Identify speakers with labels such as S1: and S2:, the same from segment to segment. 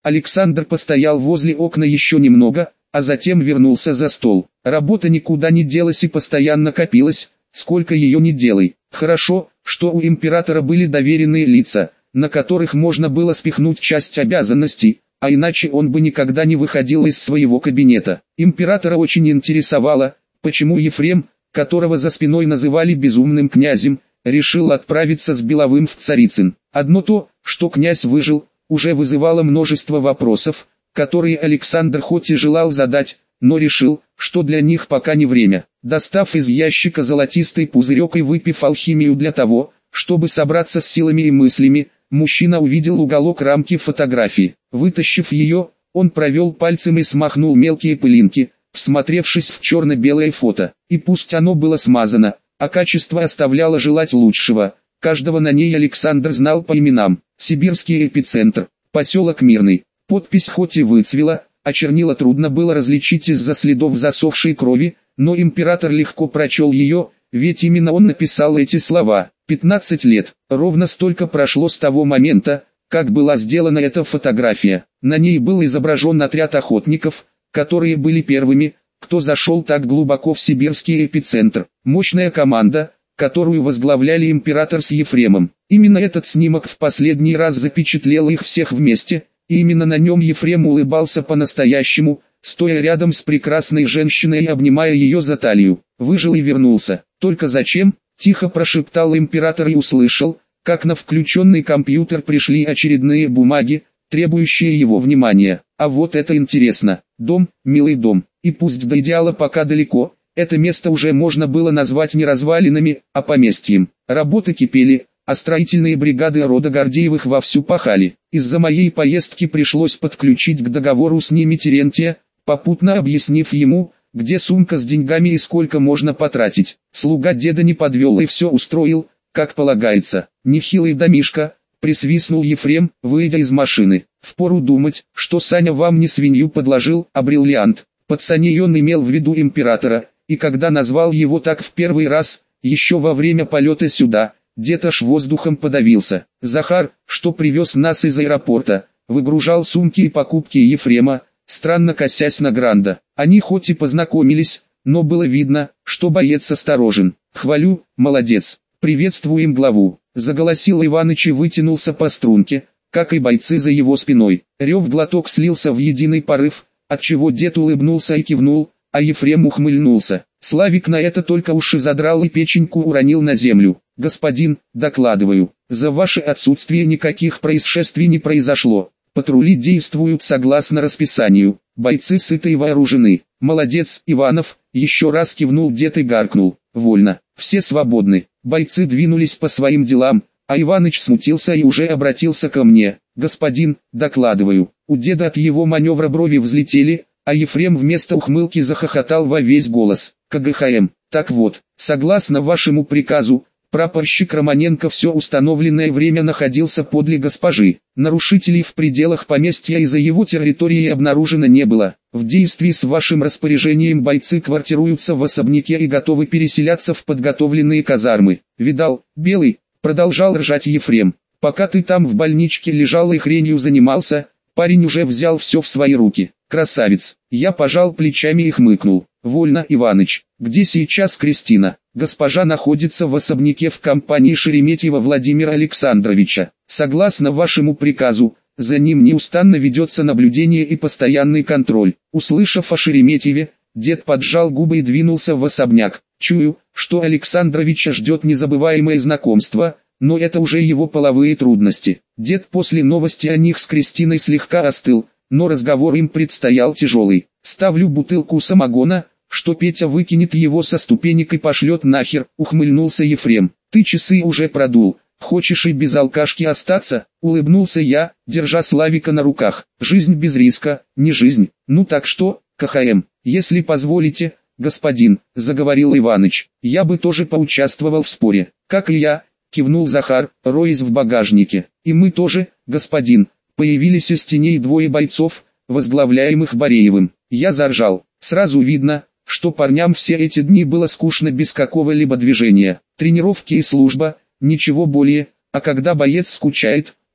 S1: Александр постоял возле окна еще немного, а затем вернулся за стол. Работа никуда не делась и постоянно копилась, сколько ее ни делай. Хорошо, что у императора были доверенные лица, на которых можно было спихнуть часть обязанностей, а иначе он бы никогда не выходил из своего кабинета. Императора очень интересовало, почему Ефрем, которого за спиной называли безумным князем, решил отправиться с Беловым в Царицын. Одно то, что князь выжил, уже вызывало множество вопросов, которые Александр хоть и желал задать, но решил, что для них пока не время. Достав из ящика золотистый пузырек и выпив алхимию для того, чтобы собраться с силами и мыслями, мужчина увидел уголок рамки фотографии. Вытащив ее, он провел пальцем и смахнул мелкие пылинки, всмотревшись в черно-белое фото. И пусть оно было смазано, а качество оставляло желать лучшего, каждого на ней Александр знал по именам. Сибирский эпицентр, поселок Мирный. Подпись хоть и выцвела, а чернила трудно было различить из-за следов засохшей крови, но император легко прочел ее, ведь именно он написал эти слова. 15 лет, ровно столько прошло с того момента, как была сделана эта фотография. На ней был изображен отряд охотников, которые были первыми, кто зашел так глубоко в сибирский эпицентр. Мощная команда, которую возглавляли император с Ефремом. Именно этот снимок в последний раз запечатлел их всех вместе, и именно на нем Ефрем улыбался по-настоящему, стоя рядом с прекрасной женщиной и обнимая ее за талию. Выжил и вернулся. Только зачем? Тихо прошептал император и услышал, как на включенный компьютер пришли очередные бумаги, требующие его внимания. А вот это интересно. Дом, милый дом. И пусть до идеала пока далеко, это место уже можно было назвать не развалинами, а поместьем. Работы кипели, а строительные бригады рода Гордеевых вовсю пахали. Из-за моей поездки пришлось подключить к договору с ними Терентия, попутно объяснив ему, где сумка с деньгами и сколько можно потратить. Слуга деда не подвел и все устроил, как полагается. Нехилый домишко, присвистнул Ефрем, выйдя из машины. Впору думать, что Саня вам не свинью подложил, а бриллиант. Под Саней он имел в виду императора, и когда назвал его так в первый раз, еще во время полета сюда, дед аж воздухом подавился. Захар, что привез нас из аэропорта, выгружал сумки и покупки Ефрема, странно косясь на Гранда. Они хоть и познакомились, но было видно, что боец осторожен. Хвалю, молодец. Приветствуем главу. Заголосил Иваныч и вытянулся по струнке, как и бойцы за его спиной. Рев-глоток слился в единый порыв, отчего дед улыбнулся и кивнул, а Ефрем ухмыльнулся. Славик на это только уши задрал и печеньку уронил на землю. «Господин, докладываю, за ваше отсутствие никаких происшествий не произошло. Патрули действуют согласно расписанию, бойцы сыты и вооружены». «Молодец, Иванов», еще раз кивнул дед и гаркнул. «Вольно, все свободны». Бойцы двинулись по своим делам, а Иваныч смутился и уже обратился ко мне. «Господин, докладываю». У деда от его маневра брови взлетели, а Ефрем вместо ухмылки захохотал во весь голос. «КГХМ, так вот, согласно вашему приказу, прапорщик Романенко все установленное время находился подле госпожи. Нарушителей в пределах поместья и за его территорией обнаружено не было. В действии с вашим распоряжением бойцы квартируются в особняке и готовы переселяться в подготовленные казармы. Видал, Белый?» Продолжал ржать Ефрем. «Пока ты там в больничке лежал и хренью занимался, парень уже взял все в свои руки. Красавец». Я пожал плечами и хмыкнул. «Вольно, Иваныч. Где сейчас Кристина?» «Госпожа находится в особняке в компании Шереметьева Владимира Александровича. Согласно вашему приказу, за ним неустанно ведется наблюдение и постоянный контроль». Услышав о Шереметьеве, дед поджал губы и двинулся в особняк. Чую, что Александровича ждет незабываемое знакомство, но это уже его половые трудности. Дед после новости о них с Кристиной слегка остыл, но разговор им предстоял тяжелый. «Ставлю бутылку самогона, что Петя выкинет его со ступенек и пошлет нахер», ухмыльнулся Ефрем. «Ты часы уже продул, хочешь и без алкашки остаться?» Улыбнулся я, держа Славика на руках. «Жизнь без риска, не жизнь. Ну так что, КХМ, если позволите, господин», заговорил Иваныч, «я бы тоже поучаствовал в споре». «Как и я», кивнул Захар, роясь в багажнике. «И мы тоже, господин». Появились из теней двое бойцов, возглавляемых Бореевым. Я заржал. Сразу видно, что парням все эти дни было скучно без какого-либо движения. Тренировки и служба, ничего более, а когда боец скучает,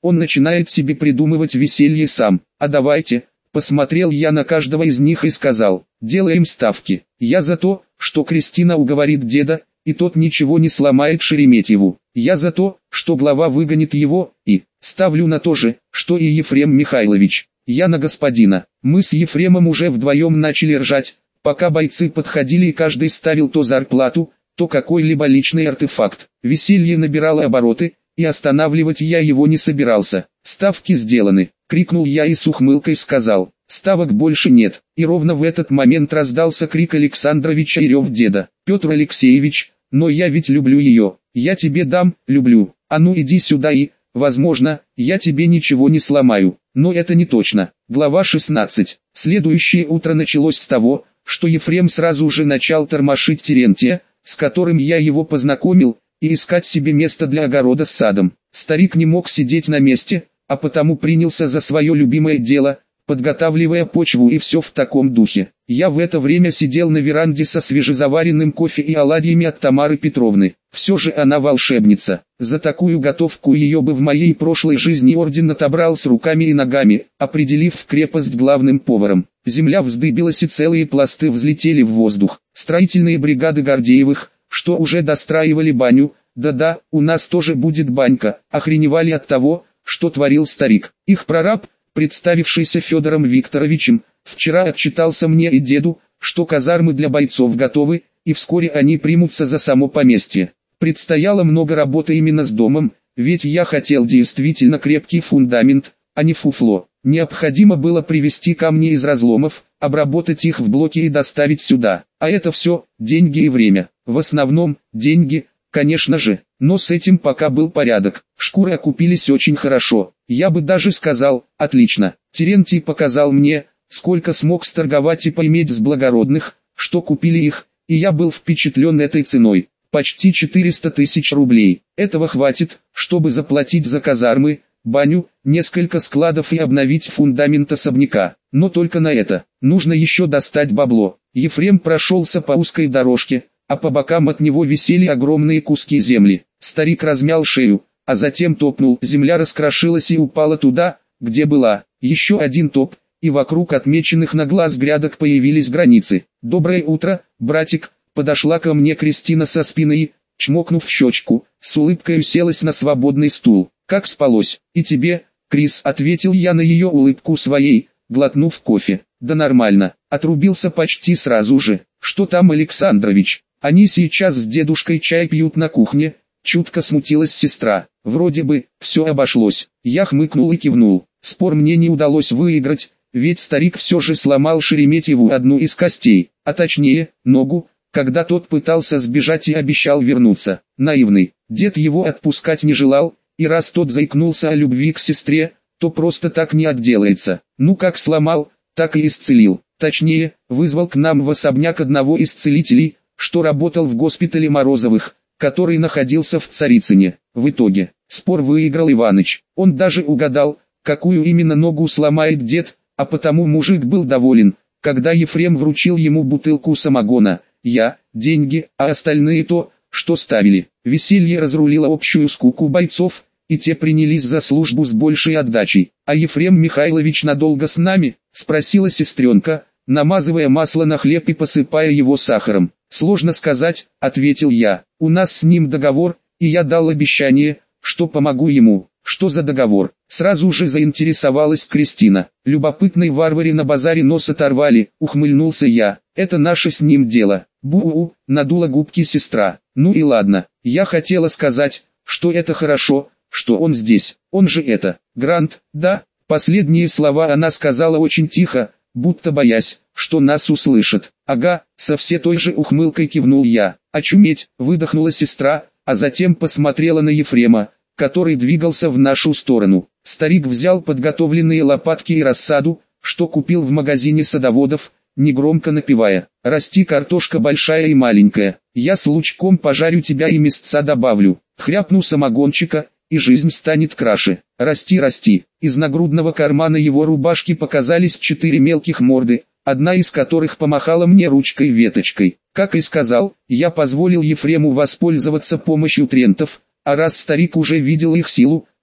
S1: Он начинает себе придумывать веселье сам. А давайте, посмотрел я на каждого из них и сказал, делаем ставки. Я за то, что Кристина уговорит деда, и тот ничего не сломает Шереметьеву. Я за то, что глава выгонит его, и ставлю на то же, что и Ефрем Михайлович. Я на господина. Мы с Ефремом уже вдвоем начали ржать, пока бойцы подходили и каждый ставил то зарплату, то какой-либо личный артефакт. Веселье набирало обороты, и останавливать я его не собирался. «Ставки сделаны!» — крикнул я и с ухмылкой сказал. «Ставок больше нет». И ровно в этот момент раздался крик Александровича и рев деда. «Петр Алексеевич, но я ведь люблю ее. Я тебе дам, люблю. А ну иди сюда и, возможно, я тебе ничего не сломаю». Но это не точно. Глава 16. Следующее утро началось с того, что Ефрем сразу же начал тормошить Терентия, с которым я его познакомил, и искать себе место для огорода с садом. Старик не мог сидеть на месте, а потому принялся за свое любимое дело, подготавливая почву и все в таком духе. Я в это время сидел на веранде со свежезаваренным кофе и оладьями от Тамары Петровны. Все же она волшебница. За такую готовку ее бы в моей прошлой жизни орден отобрал с руками и ногами, определив в крепость главным поваром. Земля вздыбилась и целые пласты взлетели в воздух. Строительные бригады Гордеевых, что уже достраивали баню, да-да, у нас тоже будет банька, охреневали от того, что творил старик. Их прораб, представившийся Федором Викторовичем, вчера отчитался мне и деду, что казармы для бойцов готовы, и вскоре они примутся за само поместье. Предстояло много работы именно с домом, ведь я хотел действительно крепкий фундамент, а не фуфло. Необходимо было привезти камни из разломов, обработать их в блоки и доставить сюда. А это все, деньги и время. В основном, деньги, конечно же, но с этим пока был порядок. Шкуры окупились очень хорошо. Я бы даже сказал, отлично. Терентий показал мне, сколько смог сторговать и поиметь с благородных, что купили их, и я был впечатлен этой ценой. Почти 400 тысяч рублей. Этого хватит, чтобы заплатить за казармы, баню, несколько складов и обновить фундамент особняка. Но только на это. Нужно еще достать бабло. Ефрем прошелся по узкой дорожке, а по бокам от него висели огромные куски земли. Старик размял шею, а затем топнул. Земля раскрошилась и упала туда, где была. Еще один топ, и вокруг отмеченных на глаз грядок появились границы. «Доброе утро, братик!» Подошла ко мне Кристина со спины и, чмокнув в щечку, с улыбкой уселась на свободный стул. «Как спалось?» «И тебе, Крис», — ответил я на ее улыбку своей, глотнув кофе. «Да нормально», — отрубился почти сразу же. «Что там, Александрович?» «Они сейчас с дедушкой чай пьют на кухне», — чутко смутилась сестра. «Вроде бы, все обошлось». Я хмыкнул и кивнул. Спор мне не удалось выиграть, ведь старик все же сломал Шереметьеву одну из костей, а точнее, ногу, когда тот пытался сбежать и обещал вернуться. Наивный, дед его отпускать не желал, и раз тот заикнулся о любви к сестре, то просто так не отделается. Ну как сломал, так и исцелил. Точнее, вызвал к нам в особняк одного из целителей, что работал в госпитале Морозовых, который находился в Царицыне. В итоге, спор выиграл Иваныч. Он даже угадал, какую именно ногу сломает дед, а потому мужик был доволен, когда Ефрем вручил ему бутылку самогона. Я, деньги, а остальные то, что ставили. Веселье разрулило общую скуку бойцов, и те принялись за службу с большей отдачей. «А Ефрем Михайлович надолго с нами?» — спросила сестренка, намазывая масло на хлеб и посыпая его сахаром. «Сложно сказать», — ответил я. «У нас с ним договор, и я дал обещание, что помогу ему». «Что за договор?» Сразу же заинтересовалась Кристина. «Любопытной варваре на базаре нос оторвали», — ухмыльнулся я. «Это наше с ним дело». «Бу-у-у», — надула губки сестра. «Ну и ладно, я хотела сказать, что это хорошо, что он здесь. Он же это, Грант, да?» Последние слова она сказала очень тихо, будто боясь, что нас услышат. «Ага», — со все той же ухмылкой кивнул я. «Очуметь», — выдохнула сестра, а затем посмотрела на Ефрема, который двигался в нашу сторону. Старик взял подготовленные лопатки и рассаду, что купил в магазине садоводов, негромко напевая: «Расти, картошка большая и маленькая, я с лучком пожарю тебя и мясца добавлю, хряпну самогончика, и жизнь станет краше. Расти, расти». Из нагрудного кармана его рубашки показались 4 мелких морды, одна из которых помахала мне ручкой-веточкой. Как и сказал, я позволил Ефрему воспользоваться помощью трентов, а раз старик уже видел их силу,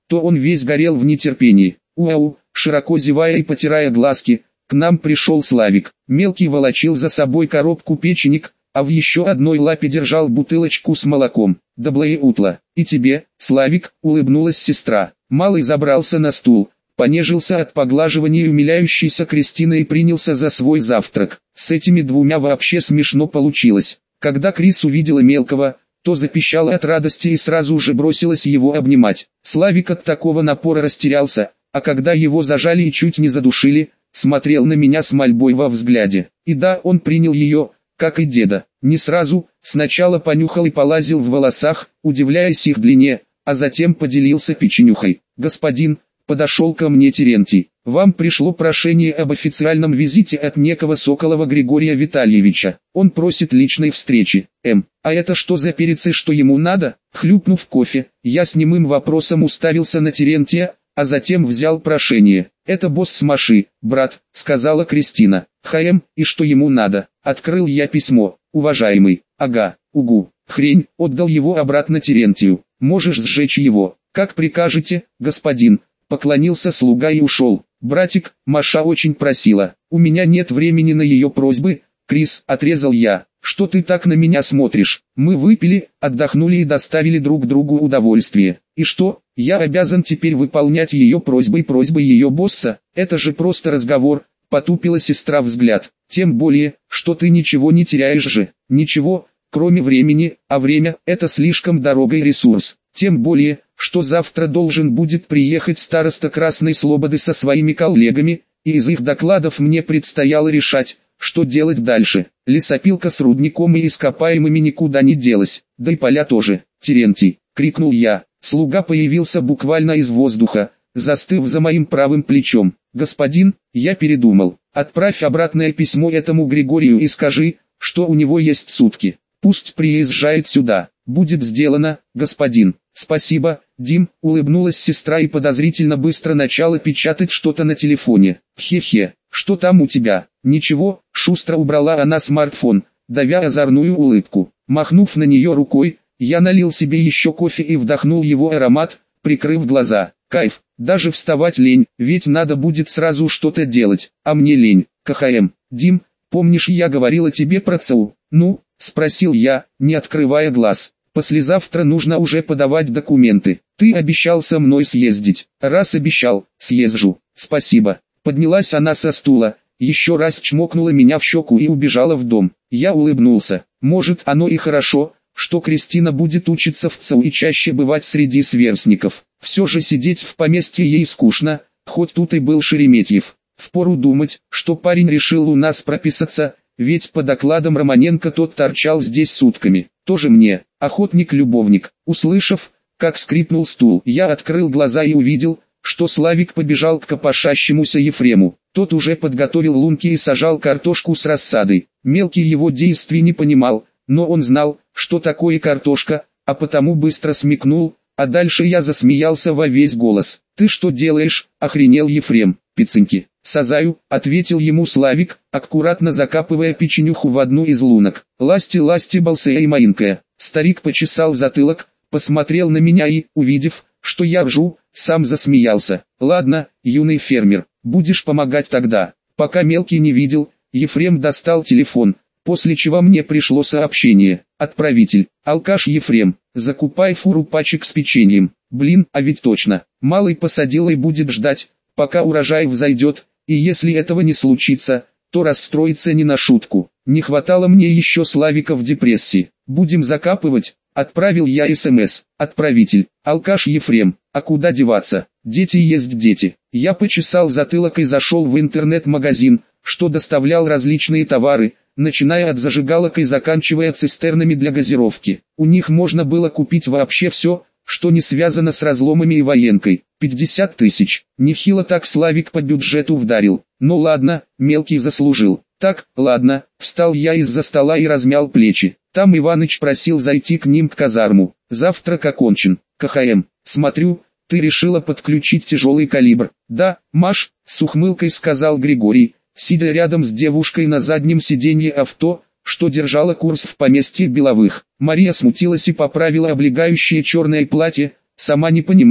S1: то он весь горел в нетерпении. Уау, широко зевая и потирая глазки, к нам пришел Славик. Мелкий волочил за собой коробку печенек, а в еще одной лапе держал бутылочку с молоком. «Доброе утро. И тебе, Славик», — улыбнулась сестра. Малый забрался на стул, понежился от поглаживания умиляющейся Кристины и принялся за свой завтрак. С этими двумя вообще смешно получилось. Когда Крис увидела мелкого, то запищала от радости и сразу же бросилась его обнимать. Славик от такого напора растерялся, а когда его зажали и чуть не задушили, смотрел на меня с мольбой во взгляде. И да, он принял ее, как и деда. Не сразу, сначала понюхал и полазил в волосах, удивляясь их длине, а затем поделился печенюхой. «Господин», — подошел ко мне Терентий, — «вам пришло прошение об официальном визите от некого Соколова Григория Витальевича. Он просит личной встречи. А это что за перецы, что ему надо?» Хлюпнув кофе, я с немым вопросом уставился на Терентия, а затем взял прошение. «Это босс с Маши, брат», — сказала Кристина. И что ему надо?» Открыл я письмо. «Уважаемый, ага, угу, хрень», отдал его обратно Терентию. «Можешь сжечь его, как прикажете, господин», поклонился слуга и ушел. «Братик, Маша очень просила, у меня нет времени на ее просьбы», Крис, отрезал я. «Что ты так на меня смотришь? Мы выпили, отдохнули и доставили друг другу удовольствие. И что, я обязан теперь выполнять ее просьбы и просьбы ее босса? Это же просто разговор», потупила сестра взгляд. «Тем более, что ты ничего не теряешь же». «Ничего, кроме времени, а время – это слишком дорогой ресурс. Тем более, что завтра должен будет приехать староста Красной Слободы со своими коллегами, и из их докладов мне предстояло решать, что делать дальше. Лесопилка с рудником и ископаемыми никуда не делась, да и поля тоже». «Терентий!» — крикнул я. Слуга появился буквально из воздуха, застыв за моим правым плечом. «Господин, я передумал. Отправь обратное письмо этому Григорию и скажи, что у него есть сутки. Пусть приезжает сюда. Будет сделано, господин». «Спасибо, Дим», — улыбнулась сестра и подозрительно быстро начала печатать что-то на телефоне. «Хе-хе, что там у тебя?» «Ничего», — шустро убрала она смартфон, давя озорную улыбку. Махнув на нее рукой, я налил себе еще кофе и вдохнул его аромат, прикрыв глаза. Кайф, даже вставать лень, ведь надо будет сразу что-то делать, а мне лень. Дим, помнишь, я говорила тебе про ЦУ? «Ну?» — спросил я, не открывая глаз. «Послезавтра нужно уже подавать документы. Ты обещал со мной съездить». «Раз обещал, съезжу. Спасибо». Поднялась она со стула, еще раз чмокнула меня в щеку и убежала в дом. Я улыбнулся. Может, оно и хорошо, что Кристина будет учиться в ЦУ и чаще бывать среди сверстников. Все же сидеть в поместье ей скучно, хоть тут и был Шереметьев. Впору думать, что парень решил у нас прописаться, ведь по докладам Романенко тот торчал здесь сутками. Тоже мне, охотник-любовник. Услышав, как скрипнул стул, я открыл глаза и увидел, что Славик побежал к копошащемуся Ефрему. Тот уже подготовил лунки и сажал картошку с рассадой. Мелкий его действий не понимал, но он знал, что такое картошка, а потому быстро смекнул, а дальше я засмеялся во весь голос. «Ты что делаешь?» – охренел Ефрем. «Пицценьки, сазаю», – ответил ему Славик, аккуратно закапывая печенюху в одну из лунок. «Ласти-ласти, балсея и маинкая». Старик почесал затылок, посмотрел на меня и, увидев, что я ржу, сам засмеялся. «Ладно, юный фермер, будешь помогать тогда». Пока мелкий не видел, Ефрем достал телефон, после чего мне пришло сообщение. «Отправитель, алкаш Ефрем, закупай фуру пачек с печеньем». Блин, а ведь точно. Малый посадил и будет ждать, пока урожай взойдет, и если этого не случится, то расстроится не на шутку. Не хватало мне еще Славика в депрессии. «Будем закапывать», — отправил я СМС. «Отправитель, алкаш Ефрем, а куда деваться? Дети есть дети». Я почесал затылок и зашел в интернет-магазин, что доставлял различные товары, начиная от зажигалок и заканчивая цистернами для газировки. У них можно было купить вообще все, что не связано с разломами и военкой. 50 тысяч. Нехило так Славик по бюджету вдарил. Ну ладно, мелкий заслужил. Так, ладно, встал я из-за стола и размял плечи. Там Иваныч просил зайти к ним в казарму. Завтрак окончен. Смотрю, ты решила подключить тяжелый калибр. Да, Маш, с ухмылкой сказал Григорий, сидя рядом с девушкой на заднем сиденье авто, что держала курс в поместье Беловых. Мария смутилась и поправила облегающее черное платье, сама не понимая,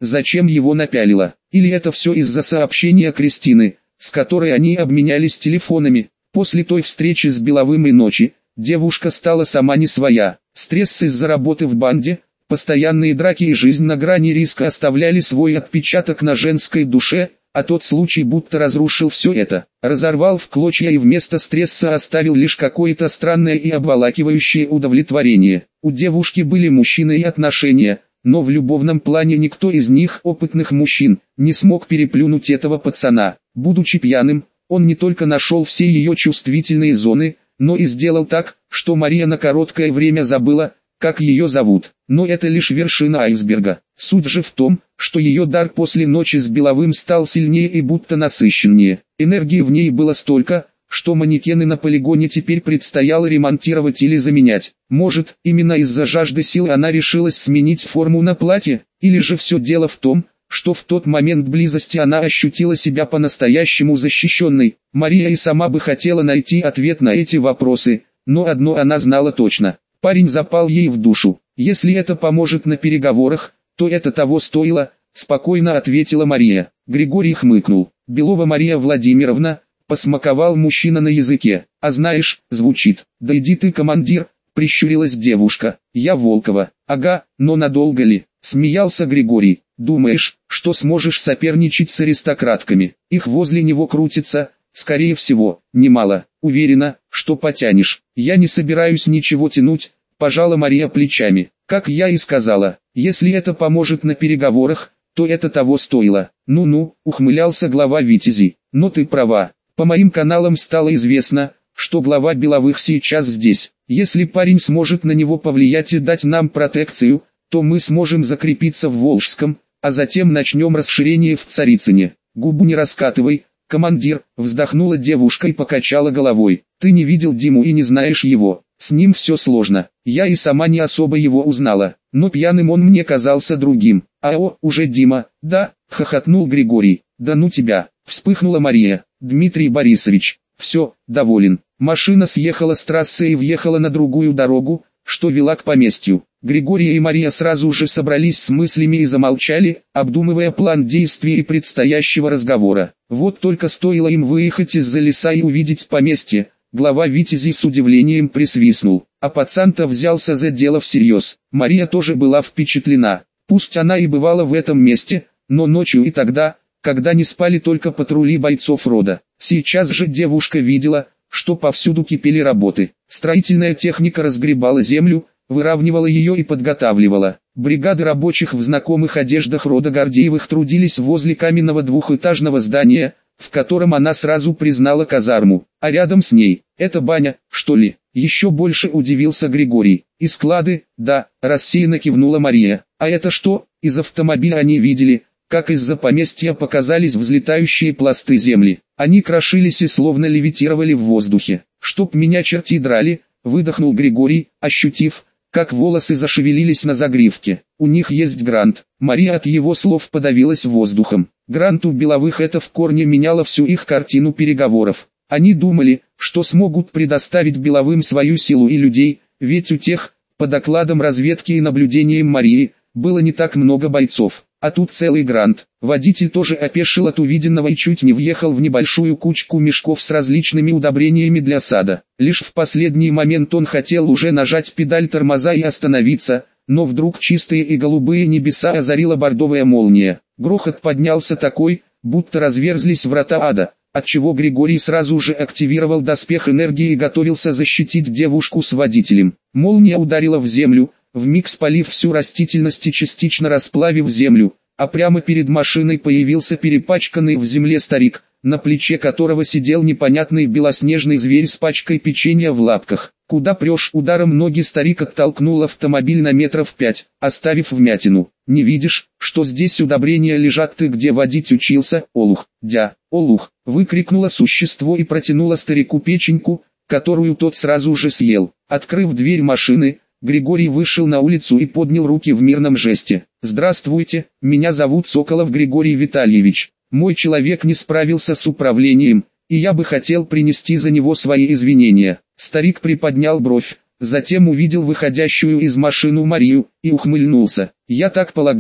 S1: зачем его напялила. Или это все из-за сообщения Кристины, с которой они обменялись телефонами. После той встречи с Беловым и ночи, девушка стала сама не своя. Стресс из-за работы в банде, постоянные драки и жизнь на грани риска оставляли свой отпечаток на женской душе, а тот случай будто разрушил все это, разорвал в клочья и вместо стресса оставил лишь какое-то странное и обволакивающее удовлетворение. У девушки были мужчины и отношения, но в любовном плане никто из них, опытных мужчин, не смог переплюнуть этого пацана. Будучи пьяным, он не только нашел все ее чувствительные зоны, но и сделал так, что Мария на короткое время забыла, как ее зовут. Но это лишь вершина айсберга. Суть же в том, что ее дар после ночи с Беловым стал сильнее и будто насыщеннее. Энергии в ней было столько, что манекены на полигоне теперь предстояло ремонтировать или заменять. Может, именно из-за жажды сил она решилась сменить форму на платье, или же все дело в том, что в тот момент близости она ощутила себя по-настоящему защищенной. Мария и сама бы хотела найти ответ на эти вопросы, но одно она знала точно. Парень запал ей в душу. Если это поможет на переговорах, то это того стоило, спокойно ответила Мария. Григорий хмыкнул. Белова Мария Владимировна, посмаковал мужчина на языке. А знаешь, звучит. Да иди ты, командир, прищурилась девушка. Я Волкова. Ага, но надолго ли? Смеялся Григорий. Думаешь, что сможешь соперничать с аристократками? Их возле него крутится, скорее всего, немало. Уверена, что потянешь. Я не собираюсь ничего тянуть, пожала Мария плечами. Как я и сказала, если это поможет на переговорах, то это того стоило. Ну-ну, ухмылялся глава Витязей. Но ты права. По моим каналам стало известно, что глава Беловых сейчас здесь. Если парень сможет на него повлиять и дать нам протекцию, то мы сможем закрепиться в Волжском, а затем начнем расширение в Царицыне. Губу не раскатывай, командир, вздохнула девушка и покачала головой. Ты не видел Диму и не знаешь его. С ним все сложно. Я и сама не особо его узнала, но пьяным он мне казался другим. Уже Дима, да, хохотнул Григорий. Да ну тебя, вспыхнула Мария. Дмитрий Борисович, все, доволен. Машина съехала с трассы и въехала на другую дорогу, что вела к поместью. Григорий и Мария сразу же собрались с мыслями и замолчали, обдумывая план действий и предстоящего разговора. Вот только стоило им выехать из-за леса и увидеть поместье, глава Витязей с удивлением присвистнул. А пацан-то взялся за дело всерьез. Мария тоже была впечатлена. Пусть она и бывала в этом месте, но ночью и тогда, когда не спали только патрули бойцов рода. Сейчас же девушка видела, что повсюду кипели работы. Строительная техника разгребала землю, выравнивала ее и подготавливала. Бригады рабочих в знакомых одеждах рода Гордеевых трудились возле каменного двухэтажного здания, в котором она сразу признала казарму, а рядом с ней, это баня, что ли? Еще больше удивился Григорий. И склады, да, рассеянно кивнула Мария. А это что? Из автомобиля они видели, как из-за поместья показались взлетающие пласты земли. Они крошились и словно левитировали в воздухе. Чтоб меня черти драли, выдохнул Григорий, ощутив, как волосы зашевелились на загривке. У них есть грант. Мария от его слов подавилась воздухом. Грант у Беловых это в корне меняло всю их картину переговоров. Они думали, что смогут предоставить Беловым свою силу и людей, ведь у тех, по докладам разведки и наблюдениям Марии, было не так много бойцов. А тут целый грант. Водитель тоже опешил от увиденного и чуть не въехал в небольшую кучку мешков с различными удобрениями для сада. Лишь в последний момент он хотел уже нажать педаль тормоза и остановиться, но вдруг чистые и голубые небеса озарила бордовая молния. Грохот поднялся такой, будто разверзлись врата ада, отчего Григорий сразу же активировал доспех энергии и готовился защитить девушку с водителем. Молния ударила в землю, вмиг спалив всю растительность и частично расплавив землю, а прямо перед машиной появился перепачканный в земле старик, на плече которого сидел непонятный белоснежный зверь с пачкой печенья в лапках. «Куда прешь?» Ударом ноги старик оттолкнул автомобиль на метров 5, оставив вмятину. «Не видишь, что здесь удобрения лежат? Ты где водить учился, олух?» «Дя, олух!» выкрикнуло существо и протянуло старику печеньку, которую тот сразу же съел. Открыв дверь машины, Григорий вышел на улицу и поднял руки в мирном жесте. «Здравствуйте, меня зовут Соколов Григорий Витальевич. Мой человек не справился с управлением, и я бы хотел принести за него свои извинения». Старик приподнял бровь, затем увидел выходящую из машины Марию, и ухмыльнулся. «Я так полагаю,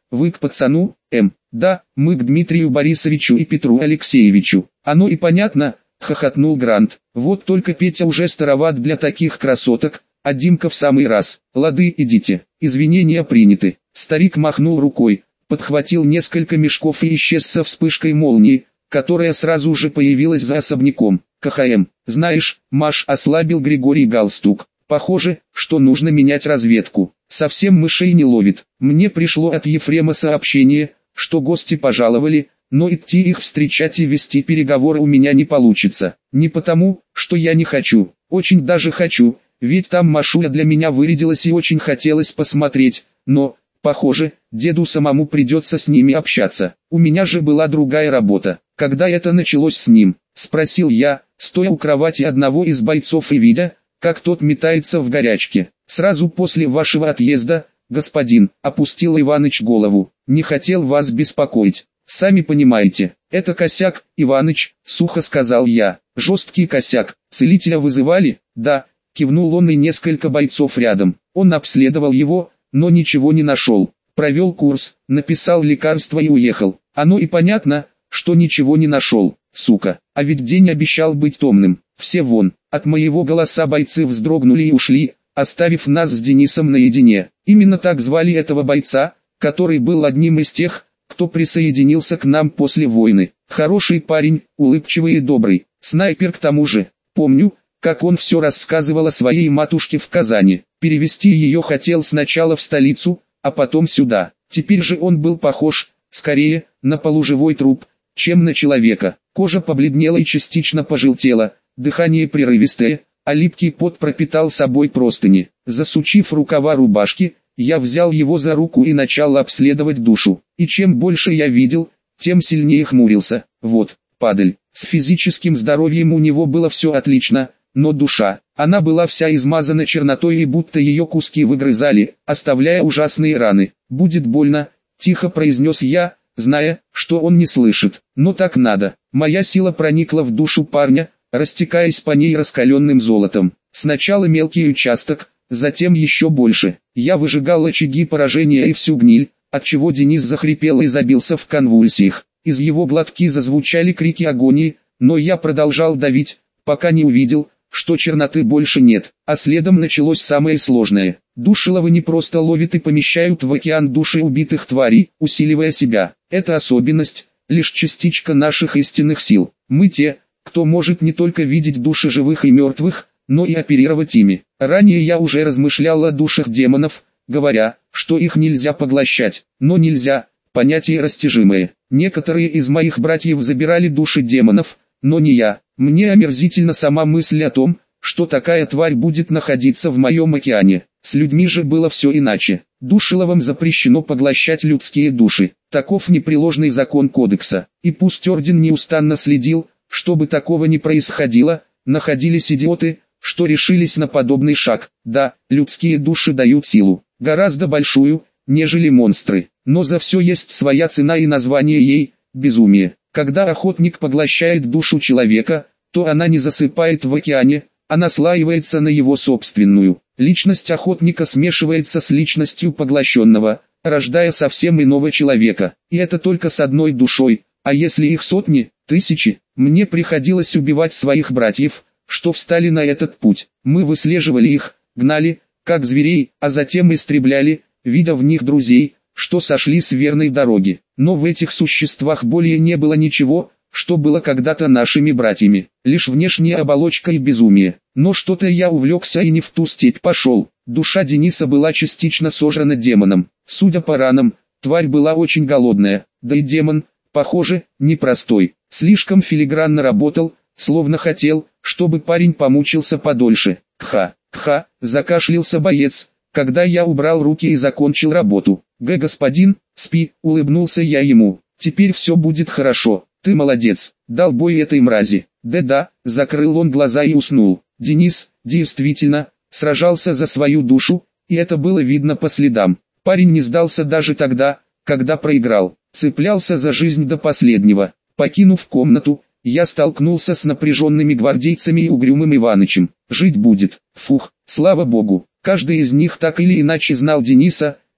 S1: Вы к пацану, Да, мы к Дмитрию Борисовичу и Петру Алексеевичу. Оно и понятно, хохотнул Грант. Вот только Петя уже староват для таких красоток, а Димка в самый раз. Лады, идите, извинения приняты. Старик махнул рукой, подхватил несколько мешков и исчез со вспышкой молнии, которая сразу же появилась за особняком. КХМ, знаешь, Маш, ослабил Григорий галстук. Похоже, что нужно менять разведку. Совсем мышей не ловит. Мне пришло от Ефрема сообщение, что гости пожаловали, но идти их встречать и вести переговоры у меня не получится. Не потому, что я не хочу, очень даже хочу, ведь там Машуля для меня вырядилась и очень хотелось посмотреть, но, похоже, деду самому придется с ними общаться. У меня же была другая работа. Когда это началось с ним? Спросил я, стоя у кровати одного из бойцов и видя, как тот метается в горячке. Сразу после вашего отъезда, господин, опустил Иваныч голову. Не хотел вас беспокоить. Сами понимаете, это косяк, Иваныч, сухо сказал я. Жесткий косяк. Целителя вызывали? Да, кивнул он и несколько бойцов рядом. Он обследовал его, но ничего не нашел. Провел курс, написал лекарство и уехал. Оно и понятно, что ничего не нашел. Сука, а ведь день обещал быть томным. Все вон. От моего голоса бойцы вздрогнули и ушли, оставив нас с Денисом наедине. Именно так звали этого бойца, который был одним из тех, кто присоединился к нам после войны. Хороший парень, улыбчивый и добрый, снайпер к тому же. Помню, как он все рассказывал о своей матушке в Казани. Перевести ее хотел сначала в столицу, а потом сюда. Теперь же он был похож, скорее, на полуживой труп, чем на человека. Кожа побледнела и частично пожелтела, дыхание прерывистое, а липкий пот пропитал собой простыни. Засучив рукава рубашки, я взял его за руку и начал обследовать душу. И чем больше я видел, тем сильнее хмурился. Вот, падаль. С физическим здоровьем у него было все отлично, но душа, она была вся измазана чернотой и будто ее куски выгрызали, оставляя ужасные раны. «Будет больно», — тихо произнес я, зная, что он не слышит. Но так надо. Моя сила проникла в душу парня, растекаясь по ней раскаленным золотом. Сначала мелкий участок, затем еще больше. Я выжигал очаги поражения и всю гниль, отчего Денис захрипел и забился в конвульсиях. Из его глотки зазвучали крики агонии, но я продолжал давить, пока не увидел, что черноты больше нет. А следом началось самое сложное. Душеловы не просто ловят и помещают в океан души убитых тварей, усиливая себя. Это особенность, лишь частичка наших истинных сил. Мы те, кто может не только видеть души живых и мертвых, но и оперировать ими. Ранее я уже размышлял о душах демонов, говоря, что их нельзя поглощать, но нельзя, понятие растяжимое. Некоторые из моих братьев забирали души демонов, но не я. Мне омерзительна сама мысль о том, что такая тварь будет находиться в моем океане. С людьми же было все иначе. Душеловым запрещено поглощать людские души. Таков непреложный закон кодекса. И пусть орден неустанно следил, чтобы такого не происходило, находились идиоты, что решились на подобный шаг. Да, людские души дают силу, гораздо большую, нежели монстры. Но за все есть своя цена и название ей – безумие. Когда охотник поглощает душу человека, то она не засыпает в океане, а наслаивается на его собственную. Личность охотника смешивается с личностью поглощенного, рождая совсем иного человека. И это только с одной душой, а если их сотни, тысячи. Мне приходилось убивать своих братьев, что встали на этот путь. Мы выслеживали их, гнали, как зверей, а затем истребляли, видя в них друзей, что сошли с верной дороги. Но в этих существах более не было ничего, что было когда-то нашими братьями, лишь внешняя оболочка и безумие. Но что-то я увлекся и не в ту степь пошел. Душа Дениса была частично сожрана демоном. Судя по ранам, тварь была очень голодная, да и демон, похоже, непростой. Слишком филигранно работал, словно хотел, чтобы парень помучился подольше. Кха, закашлялся боец, когда я убрал руки и закончил работу. Господин, спи, улыбнулся я ему. Теперь все будет хорошо. Ты молодец, дал бой этой мрази. Да, закрыл он глаза и уснул. Денис, действительно, сражался за свою душу, и это было видно по следам. Парень не сдался даже тогда, когда проиграл. Цеплялся за жизнь до последнего. Покинув комнату, я столкнулся с напряженными гвардейцами и угрюмым Иванычем. Жить будет. Фух, слава богу. Каждый из них так или иначе знал Дениса,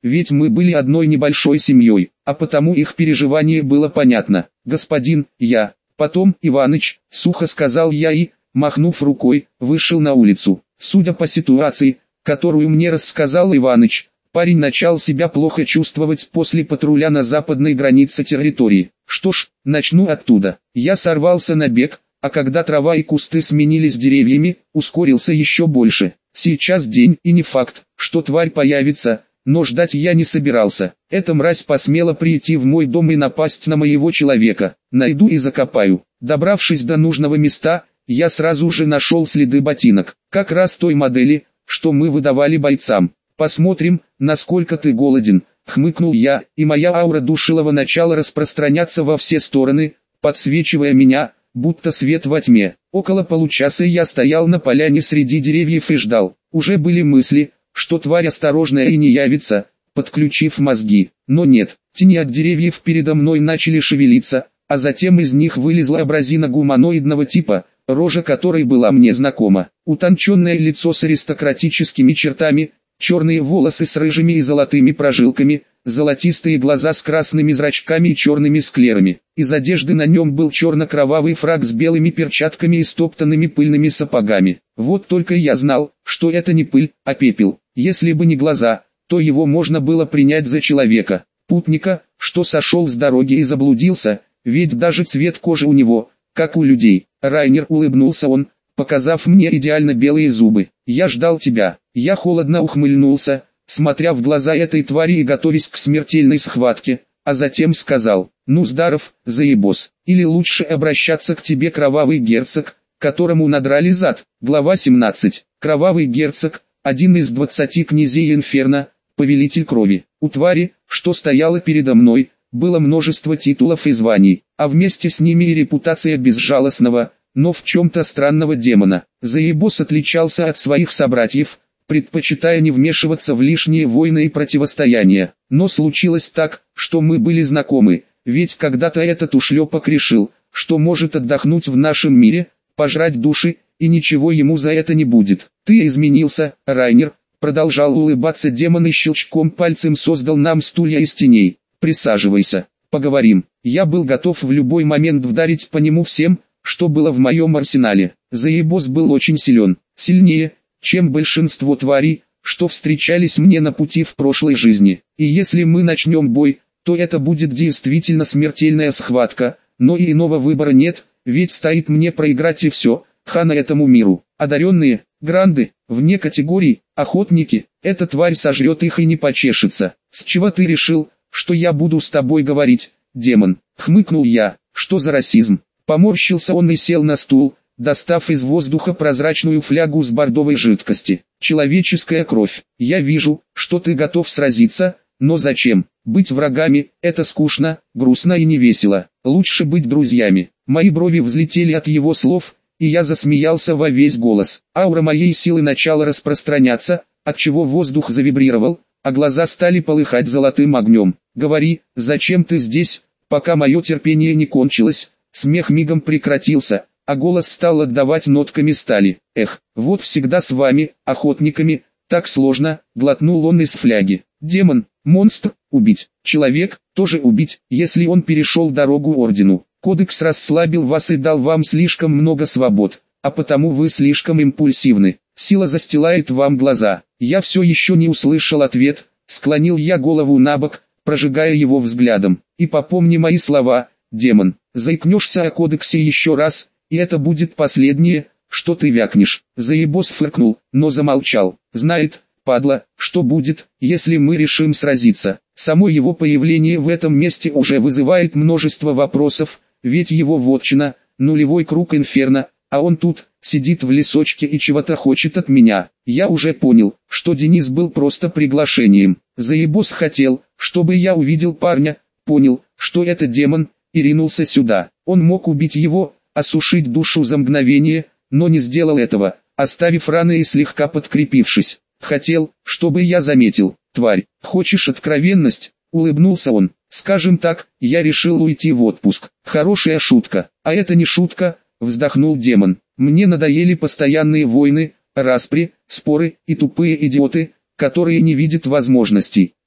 S1: ведь мы были одной небольшой семьей, а потому их переживание было понятно. «Господин, я...» «Потом, Иваныч», — сухо сказал я и, махнув рукой, вышел на улицу. Судя по ситуации, которую мне рассказал Иваныч, парень начал себя плохо чувствовать после патруля на западной границе территории. Что ж, начну оттуда. Я сорвался на бег, а когда трава и кусты сменились деревьями, ускорился еще больше. Сейчас день, и не факт, что тварь появится, но ждать я не собирался. Эта мразь посмела прийти в мой дом и напасть на моего человека. Найду и закопаю. Добравшись до нужного места, я сразу же нашел следы ботинок, как раз той модели, что мы выдавали бойцам. «Посмотрим, насколько ты голоден», — хмыкнул я, и моя аура душилова начала распространяться во все стороны, подсвечивая меня, будто свет во тьме. Около получаса я стоял на поляне среди деревьев и ждал. Уже были мысли, что тварь осторожная и не явится, подключив мозги. Но нет, тени от деревьев передо мной начали шевелиться, а затем из них вылезла абразина гуманоидного типа, рожа которой была мне знакома. Утонченное лицо с аристократическими чертами, черные волосы с рыжими и золотыми прожилками, золотистые глаза с красными зрачками и черными склерами. Из одежды на нем был черно-кровавый фрак с белыми перчатками и стоптанными пыльными сапогами. Вот только я знал, что это не пыль, а пепел. Если бы не глаза, то его можно было принять за человека, путника, что сошел с дороги и заблудился, ведь даже цвет кожи у него, как у людей. Райнер, улыбнулся он, показав мне идеально белые зубы. «Я ждал тебя». Я холодно ухмыльнулся, смотря в глаза этой твари и готовясь к смертельной схватке, а затем сказал: «Ну здоров, заебос, или лучше обращаться к тебе, кровавый герцог, которому надрали зад». Глава 17. Кровавый герцог, один из 20 князей Инферно, повелитель крови. У твари, что стояла передо мной, было множество титулов и званий, а вместе с ними и репутация безжалостного, но в чем-то странного демона. Заебос отличался от своих собратьев, предпочитая не вмешиваться в лишние войны и противостояния. Но случилось так, что мы были знакомы, ведь когда-то этот ушлепок решил, что может отдохнуть в нашем мире, пожрать души, и ничего ему за это не будет. «Ты изменился, Райнер», — продолжал улыбаться демон и щелчком пальцем создал нам стулья из теней. «Присаживайся, поговорим». Я был готов в любой момент вдарить по нему всем, что было в моем арсенале. Заебос был очень силен, сильнее, чем большинство тварей, что встречались мне на пути в прошлой жизни. И если мы начнем бой, то это будет действительно смертельная схватка, но и иного выбора нет, ведь стоит мне проиграть и все, хана этому миру. Одаренные, гранды, вне категорий, охотники, эта тварь сожрет их и не почешется. «С чего ты решил, что я буду с тобой говорить, демон?» — хмыкнул я. «Что за расизм?» Поморщился он и сел на стул, достав из воздуха прозрачную флягу с бордовой жидкости. «Человеческая кровь. Я вижу, что ты готов сразиться, но зачем? Быть врагами – это скучно, грустно и невесело. Лучше быть друзьями». Мои брови взлетели от его слов, и я засмеялся во весь голос. Аура моей силы начала распространяться, отчего воздух завибрировал, а глаза стали полыхать золотым огнем. «Говори, зачем ты здесь?» Пока мое терпение не кончилось, смех мигом прекратился, а голос стал отдавать нотками стали. «Эх, вот всегда с вами, охотниками, так сложно», — глотнул он из фляги. «Демон, монстр, убить, человек, тоже убить, если он перешел дорогу ордену. Кодекс расслабил вас и дал вам слишком много свобод, а потому вы слишком импульсивны. Сила застилает вам глаза». Я все еще не услышал ответ, склонил я голову набок, прожигая его взглядом. «И попомни мои слова, демон, заикнешься о кодексе еще раз, и это будет последнее, что ты вякнешь». Заебос фыркнул, но замолчал. Знает, падла, что будет, если мы решим сразиться. Само его появление в этом месте уже вызывает множество вопросов, ведь его вотчина, нулевой круг Инферно, а он тут, сидит в лесочке и чего-то хочет от меня. Я уже понял, что Денис был просто приглашением. Заебос хотел, чтобы я увидел парня, понял, что это демон, и ринулся сюда. Он мог убить его, осушить душу за мгновение, но не сделал этого, оставив раны и слегка подкрепившись. Хотел, чтобы я заметил. «Тварь, хочешь откровенность?» — улыбнулся он. «Скажем так, я решил уйти в отпуск». «Хорошая шутка». «А это не шутка», — вздохнул демон. «Мне надоели постоянные войны, распри, споры и тупые идиоты, которые не видят возможностей.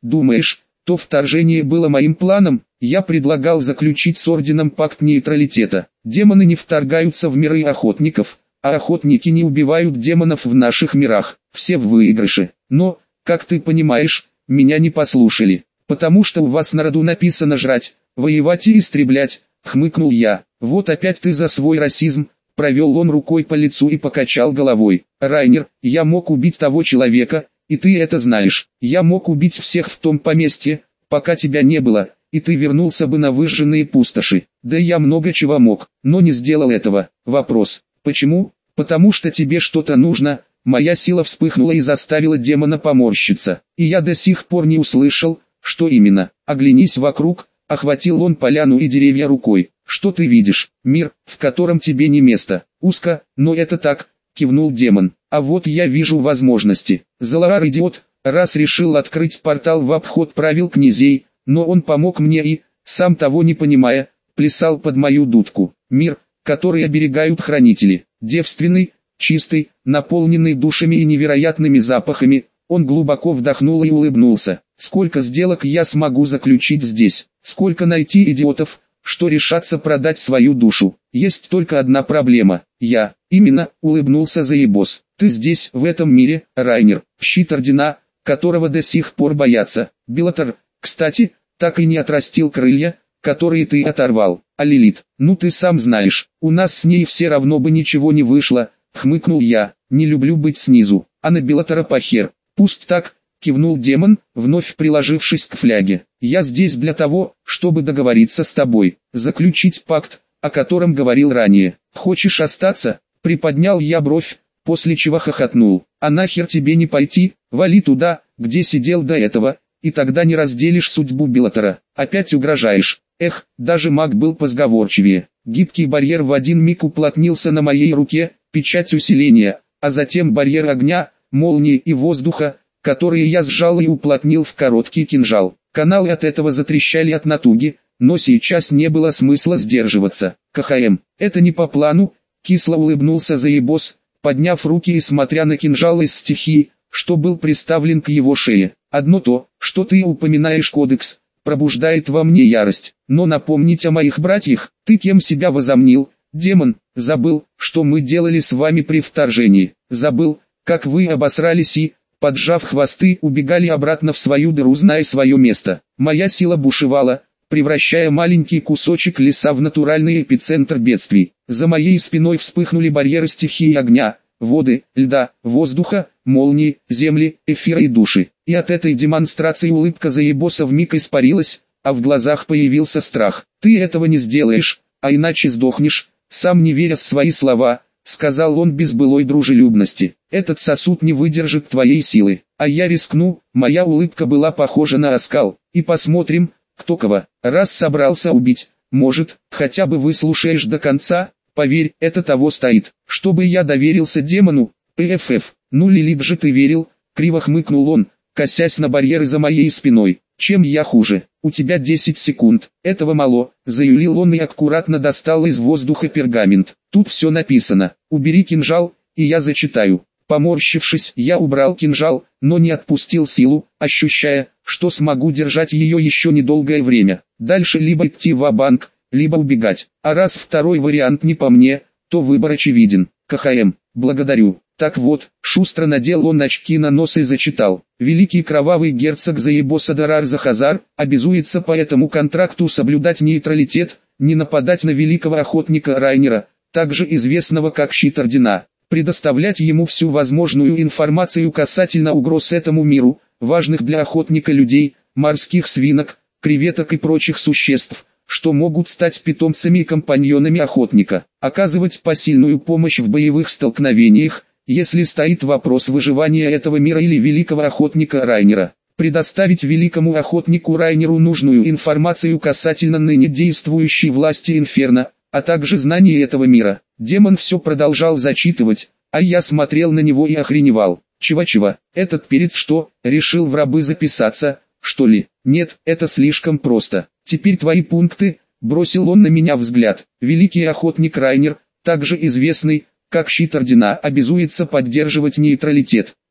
S1: Думаешь, то вторжение было моим планом? Я предлагал заключить с Орденом пакт нейтралитета. Демоны не вторгаются в миры охотников, а охотники не убивают демонов в наших мирах. Все в выигрыше. Но, как ты понимаешь, меня не послушали. Потому что у вас на роду написано жрать, воевать и истреблять, хмыкнул я. Вот опять ты за свой расизм. Провел он рукой по лицу и покачал головой. Райнер, я мог убить того человека, и ты это знаешь. Я мог убить всех в том поместье, пока тебя не было, и ты вернулся бы на выжженные пустоши. Да я много чего мог, но не сделал этого. Вопрос, почему? Потому что тебе что-то нужно. Моя сила вспыхнула и заставила демона поморщиться. И я до сих пор не услышал, что именно. Оглянись вокруг, охватил он поляну и деревья рукой. Что ты видишь? Мир, в котором тебе не место. Узко, но это так, кивнул демон. А вот я вижу возможности. Залаар идиот, раз решил открыть портал в обход правил князей, но он помог мне и, сам того не понимая, плясал под мою дудку. Мир, который оберегают хранители. Девственный, чистый, наполненный душами и невероятными запахами. Он глубоко вдохнул и улыбнулся. Сколько сделок я смогу заключить здесь? Сколько найти идиотов, что решатся продать свою душу? Есть только одна проблема. Именно, улыбнулся Заебос. Ты здесь, в этом мире, Райнер, щит Ордена, которого до сих пор боятся. Беллатор, кстати, так и не отрастил крылья, которые ты оторвал. А Лилит, ну ты сам знаешь, у нас с ней все равно бы ничего не вышло, хмыкнул я. Не люблю быть снизу, а на Беллатора похер. Пусть так, кивнул демон, вновь приложившись к фляге. Я здесь для того, чтобы договориться с тобой, заключить пакт, о котором говорил ранее. Хочешь остаться? Приподнял я бровь, после чего хохотнул. А нахер тебе не пойти? Вали туда, где сидел до этого, и тогда не разделишь судьбу Беллатора. Опять угрожаешь. Эх, даже маг был позговорчивее. Гибкий барьер в один миг уплотнился на моей руке, печать усиления, а затем барьер огня, молнии и воздуха, которые я сжал и уплотнил в короткий кинжал. Каналы от этого затрещали от натуги, но сейчас не было смысла сдерживаться. КХМ, это не по плану, кисло улыбнулся Заебос, подняв руки и смотря на кинжал из стихии, что был приставлен к его шее. Одно то, что ты упоминаешь кодекс, пробуждает во мне ярость. Но напомнить о моих братьях, ты кем себя возомнил, демон? Забыл, что мы делали с вами при вторжении. Забыл, как вы обосрались и, поджав хвосты, убегали обратно в свою дыру, зная свое место. Моя сила бушевала, превращая маленький кусочек леса в натуральный эпицентр бедствий. За моей спиной вспыхнули барьеры стихии огня, воды, льда, воздуха, молнии, земли, эфира и души. И от этой демонстрации улыбка Заебоса вмиг испарилась, а в глазах появился страх. «Ты этого не сделаешь, а иначе сдохнешь», сам не веря в свои слова, сказал он без былой дружелюбности. «Этот сосуд не выдержит твоей силы, а я рискну». Моя улыбка была похожа на оскал. «И посмотрим, кто кого. Раз собрался убить, может, хотя бы выслушаешь до конца. Поверь, это того стоит, чтобы я доверился демону. ПФФ, ну Лилит же ты верил», криво хмыкнул он, косясь на барьеры за моей спиной. «Чем я хуже? У тебя 10 секунд. Этого мало», заявил он и аккуратно достал из воздуха пергамент. «Тут все написано. Убери кинжал, и я зачитаю». Поморщившись, я убрал кинжал, но не отпустил силу, ощущая, что смогу держать ее еще недолгое время. Дальше либо идти ва-банк, либо убегать. А раз второй вариант не по мне, то выбор очевиден. КХМ, благодарю. Так вот, шустро надел он очки на нос и зачитал. Великий кровавый герцог Заебоса Дарар Захазар обязуется по этому контракту соблюдать нейтралитет, не нападать на великого охотника Райнера, также известного как щит Ордена, предоставлять ему всю возможную информацию касательно угроз этому миру, важных для охотника людей, морских свинок, креветок и прочих существ, что могут стать питомцами и компаньонами охотника, оказывать посильную помощь в боевых столкновениях, если стоит вопрос выживания этого мира или великого охотника Райнера, предоставить великому охотнику Райнеру нужную информацию касательно ныне действующей власти Инферно, а также знаний этого мира. Демон все продолжал зачитывать, а я смотрел на него и охреневал. Чего-чего, этот перец что, решил в рабы записаться, что ли? Нет, это слишком просто. Теперь твои пункты, бросил он на меня взгляд. Великий охотник Райнер, также известный как щит Ордена, обязуется поддерживать нейтралитет,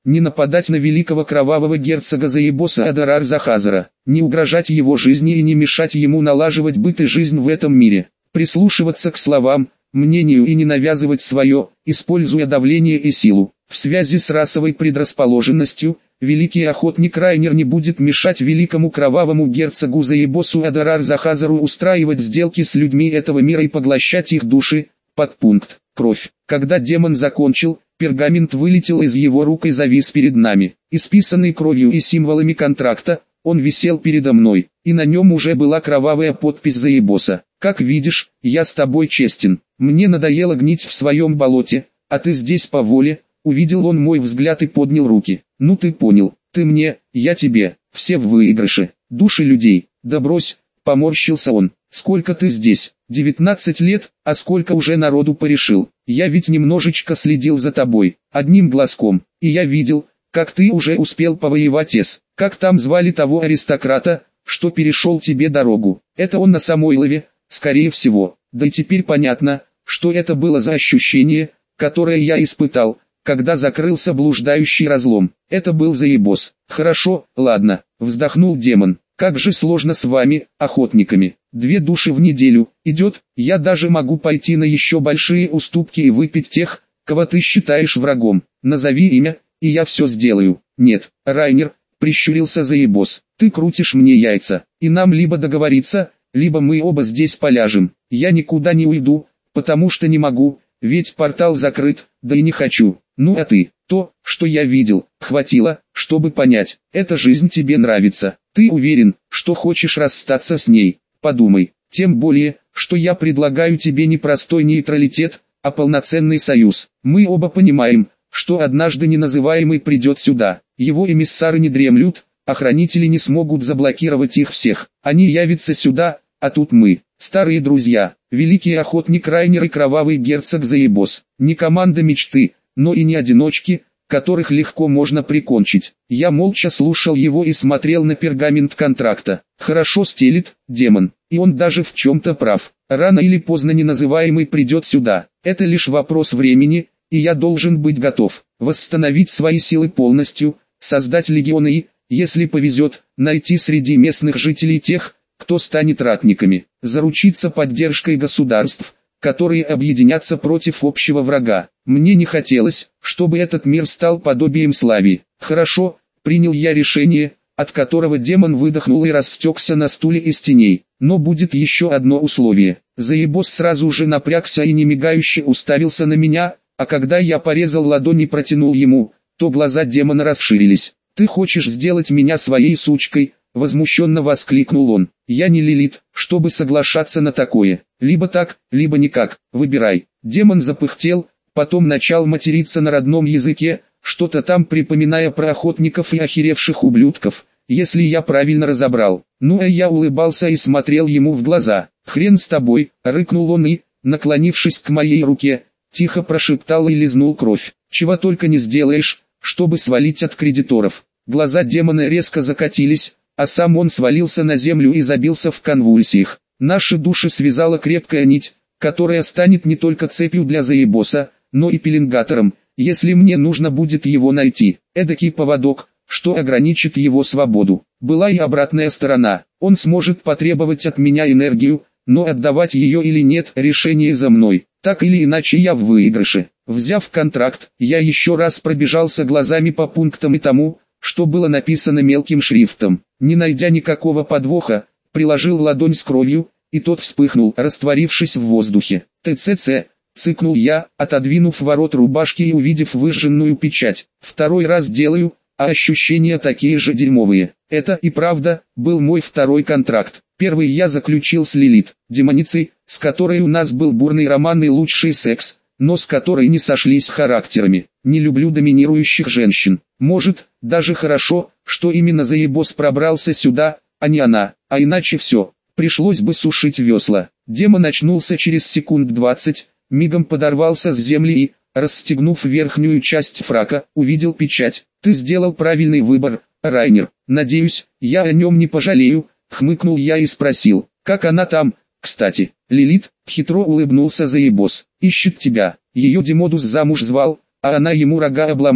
S1: не нападать на великого кровавого герцога Заебоса Адарар-Захазара, не угрожать его жизни и не мешать ему налаживать быт и жизнь в этом мире, прислушиваться к словам, мнению и не навязывать свое, используя давление и силу. В связи с расовой предрасположенностью, великий охотник Райнер не будет мешать великому кровавому герцогу Заебосу Адарар-Захазару устраивать сделки с людьми этого мира и поглощать их души. Подпункт. Кровь. Когда демон закончил, пергамент вылетел из его рук и завис перед нами. Исписанный кровью и символами контракта, он висел передо мной, и на нем уже была кровавая подпись Заебоса. Как видишь, я с тобой честен. Мне надоело гнить в своем болоте, а ты здесь по воле. Увидел он мой взгляд и поднял руки. Ну ты понял, ты мне, я тебе, все в выигрыше. Души людей, да брось, поморщился он. Сколько ты здесь? 19 лет, а сколько уже народу порешил. Я ведь немножечко следил за тобой, одним глазком, и я видел, как ты уже успел повоевать как там звали того аристократа, что перешел тебе дорогу. Это он на Самойлове, скорее всего. Да и теперь понятно, что это было за ощущение, которое я испытал, когда закрылся блуждающий разлом. Это был Заебос. Хорошо, ладно, вздохнул демон. Как же сложно с вами, охотниками. 2 души в неделю, идет, я даже могу пойти на еще большие уступки и выпить тех, кого ты считаешь врагом. Назови имя, и я все сделаю. Нет, Райнер, прищурился Заебос, ты крутишь мне яйца, и нам либо договориться, либо мы оба здесь поляжем. Я никуда не уйду, потому что не могу, ведь портал закрыт, да и не хочу. Ну а ты, то, что я видел, хватило, чтобы понять, эта жизнь тебе нравится. Ты уверен, что хочешь расстаться с ней? Подумай, тем более, что я предлагаю тебе не простой нейтралитет, а полноценный союз. Мы оба понимаем, что однажды неназываемый придет сюда. Его эмиссары не дремлют, охранители не смогут заблокировать их всех. Они явятся сюда, а тут мы, старые друзья, великий охотник Райнер и кровавый герцог Заебос. Не команда мечты, но и не одиночки, которых легко можно прикончить. Я молча слушал его и смотрел на пергамент контракта. Хорошо стелит, демон, и он даже в чем-то прав. Рано или поздно неназываемый придет сюда. Это лишь вопрос времени, и я должен быть готов. Восстановить свои силы полностью, создать легионы и, если повезет, найти среди местных жителей тех, кто станет ратниками. Заручиться поддержкой государств, которые объединятся против общего врага. Мне не хотелось, чтобы этот мир стал подобием Славии. Хорошо, принял я решение, от которого демон выдохнул и растекся на стуле из теней. Но будет еще одно условие. Заебос сразу же напрягся и немигающе уставился на меня, а когда я порезал ладонь и протянул ему, то глаза демона расширились. «Ты хочешь сделать меня своей сучкой?» — возмущенно воскликнул он. «Я не Лилит, чтобы соглашаться на такое. Либо так, либо никак, выбирай». Демон запыхтел, потом начал материться на родном языке, что-то там припоминая про охотников и охеревших ублюдков, если я правильно разобрал. Ну а я улыбался и смотрел ему в глаза. «Хрен с тобой», — рыкнул он и, наклонившись к моей руке, тихо прошептал и лизнул кровь. «Чего только не сделаешь, чтобы свалить от кредиторов». Глаза демона резко закатились, а сам он свалился на землю и забился в конвульсиях. Наши души связала крепкая нить, которая станет не только цепью для Заебоса, но и пеленгатором, если мне нужно будет его найти. Эдакий поводок, что ограничит его свободу. Была и обратная сторона. Он сможет потребовать от меня энергию, но отдавать ее или нет, решение за мной. Так или иначе я в выигрыше. Взяв контракт, я еще раз пробежался глазами по пунктам и тому, что было написано мелким шрифтом. Не найдя никакого подвоха, приложил ладонь с кровью, и тот вспыхнул, растворившись в воздухе. «ТЦЦ», — цыкнул я, отодвинув ворот рубашки и увидев выжженную печать. «Второй раз делаю, а ощущения такие же дерьмовые». Это и правда был мой второй контракт. Первый я заключил с Лилит, демоницей, с которой у нас был бурный роман и лучший секс, но с которой не сошлись характерами. Не люблю доминирующих женщин. Может, даже хорошо, что именно Заебос пробрался сюда, а не она, а иначе все. Пришлось бы сушить весла. Демон очнулся через секунд 20, мигом подорвался с земли и, расстегнув верхнюю часть фрака, увидел печать. «Ты сделал правильный выбор, Райнер. Надеюсь, я о нем не пожалею», — хмыкнул я и спросил, «как она там, кстати?» Лилит, хитро улыбнулся Заебос, «ищет тебя. Ее Демодус замуж звал, а она ему рога обломала.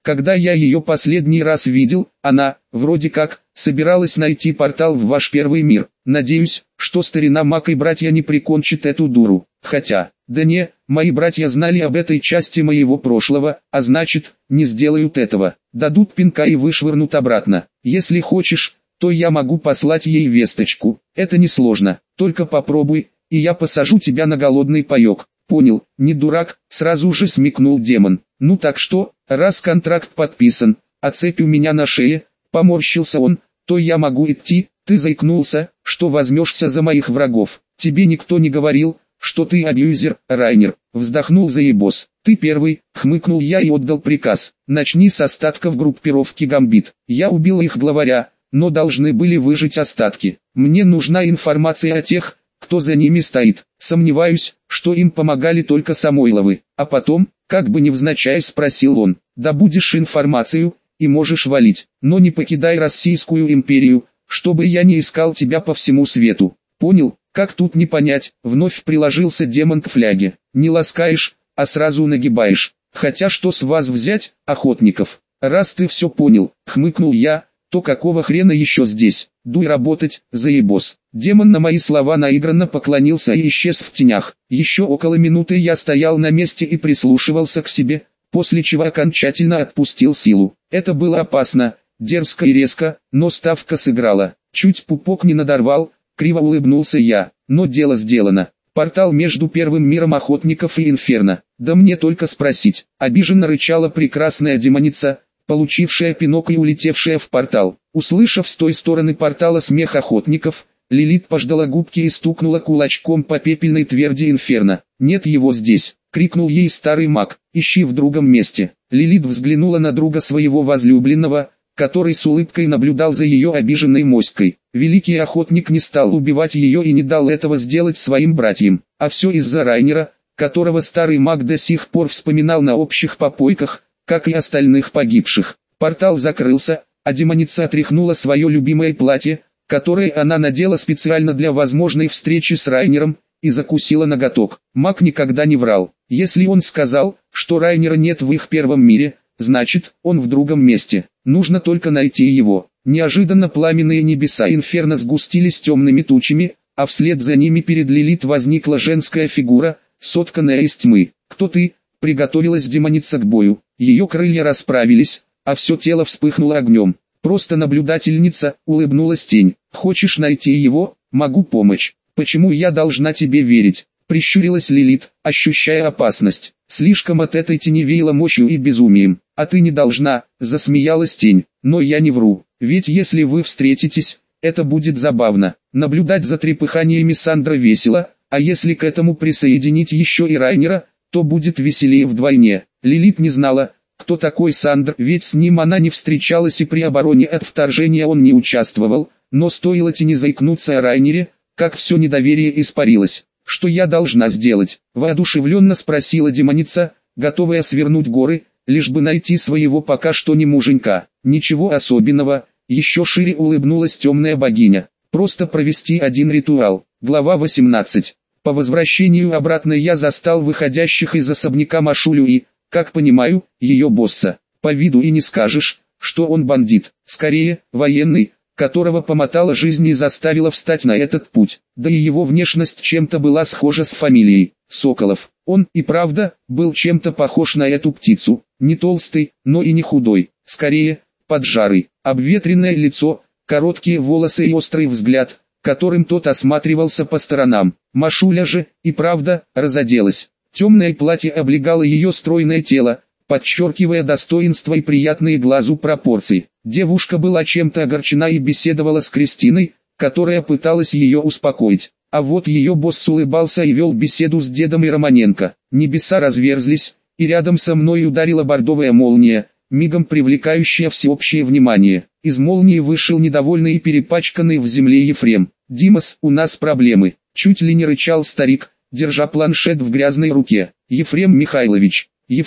S1: Когда я ее последний раз видел, она, вроде как, собиралась найти портал в ваш первый мир. Надеюсь, что старина Мак и братья не прикончат эту дуру. Хотя, да не, мои братья знали об этой части моего прошлого, а значит, не сделают этого. Дадут пинка и вышвырнут обратно. Если хочешь, то я могу послать ей весточку. Это несложно, только попробуй, и я посажу тебя на голодный паёк. Понял, не дурак, сразу же смекнул демон. Ну так что, раз контракт подписан, а цепь у меня на шее, поморщился он, то я могу идти. Ты заикнулся, что возьмешься за моих врагов. Тебе никто не говорил, что ты абьюзер, Райнер. Вздохнул Заебос. Ты первый, хмыкнул я и отдал приказ. Начни с остатков группировки Гамбит. Я убил их главаря, но должны были выжить остатки. Мне нужна информация о тех, кто за ними стоит. Сомневаюсь, что им помогали только Самойловы. А потом, как бы невзначай спросил он, добудешь информацию, и можешь валить, но не покидай Российскую империю, чтобы я не искал тебя по всему свету. Понял, как тут не понять, вновь приложился демон к фляге. Не ласкаешь, а сразу нагибаешь. Хотя что с вас взять, охотников? Раз ты все понял, хмыкнул я, то какого хрена еще здесь? Дуй работать, Заебос. Демон на мои слова наигранно поклонился и исчез в тенях. Еще около минуты я стоял на месте и прислушивался к себе, после чего окончательно отпустил силу. Это было опасно, дерзко и резко, но ставка сыграла. Чуть пупок не надорвал, криво улыбнулся я, но дело сделано. Портал между первым миром охотников и инферно. Да мне только спросить. Обиженно рычала прекрасная демоница, получившая пинок и улетевшая в портал. Услышав с той стороны портала смех охотников, Лилит пождала губки и стукнула кулачком по пепельной тверди инферно. «Нет его здесь!» — крикнул ей старый маг. «Ищи в другом месте!» Лилит взглянула на друга своего возлюбленного, который с улыбкой наблюдал за ее обиженной моськой. Великий охотник не стал убивать ее и не дал этого сделать своим братьям. А все из-за Райнера, которого старый маг до сих пор вспоминал на общих попойках, как и остальных погибших. Портал закрылся, а демоница отряхнула свое любимое платье, которое она надела специально для возможной встречи с Райнером, и закусила ноготок. Маг никогда не врал. Если он сказал, что Райнера нет в их первом мире, значит, он в другом месте. Нужно только найти его. Неожиданно пламенные небеса инферно сгустились темными тучами, а вслед за ними перед Лилит возникла женская фигура, сотканная из тьмы. «Кто ты?» — приготовилась демоница к бою. Ее крылья расправились, а все тело вспыхнуло огнем. «Просто наблюдательница», — улыбнулась тень. «Хочешь найти его? Могу помочь. Почему я должна тебе верить?» — прищурилась Лилит, ощущая опасность. Слишком от этой тени веяло мощью и безумием. «А ты не должна», — засмеялась тень. «Но я не вру, ведь если вы встретитесь, это будет забавно. Наблюдать за трепыханиями Сандра весело, а если к этому присоединить еще и Райнера, то будет веселее вдвойне». Лилит не знала, кто такой Сандр, ведь с ним она не встречалась и при обороне от вторжения он не участвовал, но стоило тени заикнуться о Райнере, как все недоверие испарилось. «Что я должна сделать?» — воодушевленно спросила демоница, готовая свернуть горы, лишь бы найти своего пока что не муженька. «Ничего особенного», — еще шире улыбнулась темная богиня. «Просто провести один ритуал». Глава 18. По возвращению обратно я застал выходящих из особняка Машулю и, как понимаю, ее босса. По виду и не скажешь, что он бандит, скорее, военный, которого помотала жизнь и заставила встать на этот путь. Да и его внешность чем-то была схожа с фамилией Соколов. Он, и правда, был чем-то похож на эту птицу, не толстый, но и не худой, скорее, поджарый, обветренное лицо, короткие волосы и острый взгляд, которым тот осматривался по сторонам. Машуля же, и правда, разоделась. Темное платье облегало ее стройное тело, подчеркивая достоинство и приятные глазу пропорции. Девушка была чем-то огорчена и беседовала с Кристиной, которая пыталась ее успокоить. А вот ее босс улыбался и вел беседу с дедом и Романенко. Небеса разверзлись, и рядом со мной ударила бордовая молния, мигом привлекающая всеобщее внимание. Из молнии вышел недовольный и перепачканный в земле Ефрем. «Димас, у нас проблемы», — чуть ли не рычал старик, держа планшет в грязной руке. «Ефрем Михайлович,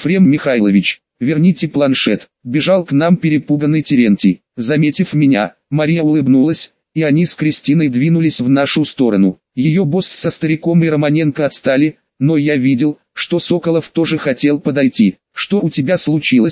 S1: верните планшет», — бежал к нам перепуганный Терентий. Заметив меня, Мария улыбнулась, и они с Кристиной двинулись в нашу сторону. Ее босс со стариком и Романенко отстали, но я видел, что Соколов тоже хотел подойти. «Что у тебя случилось?» —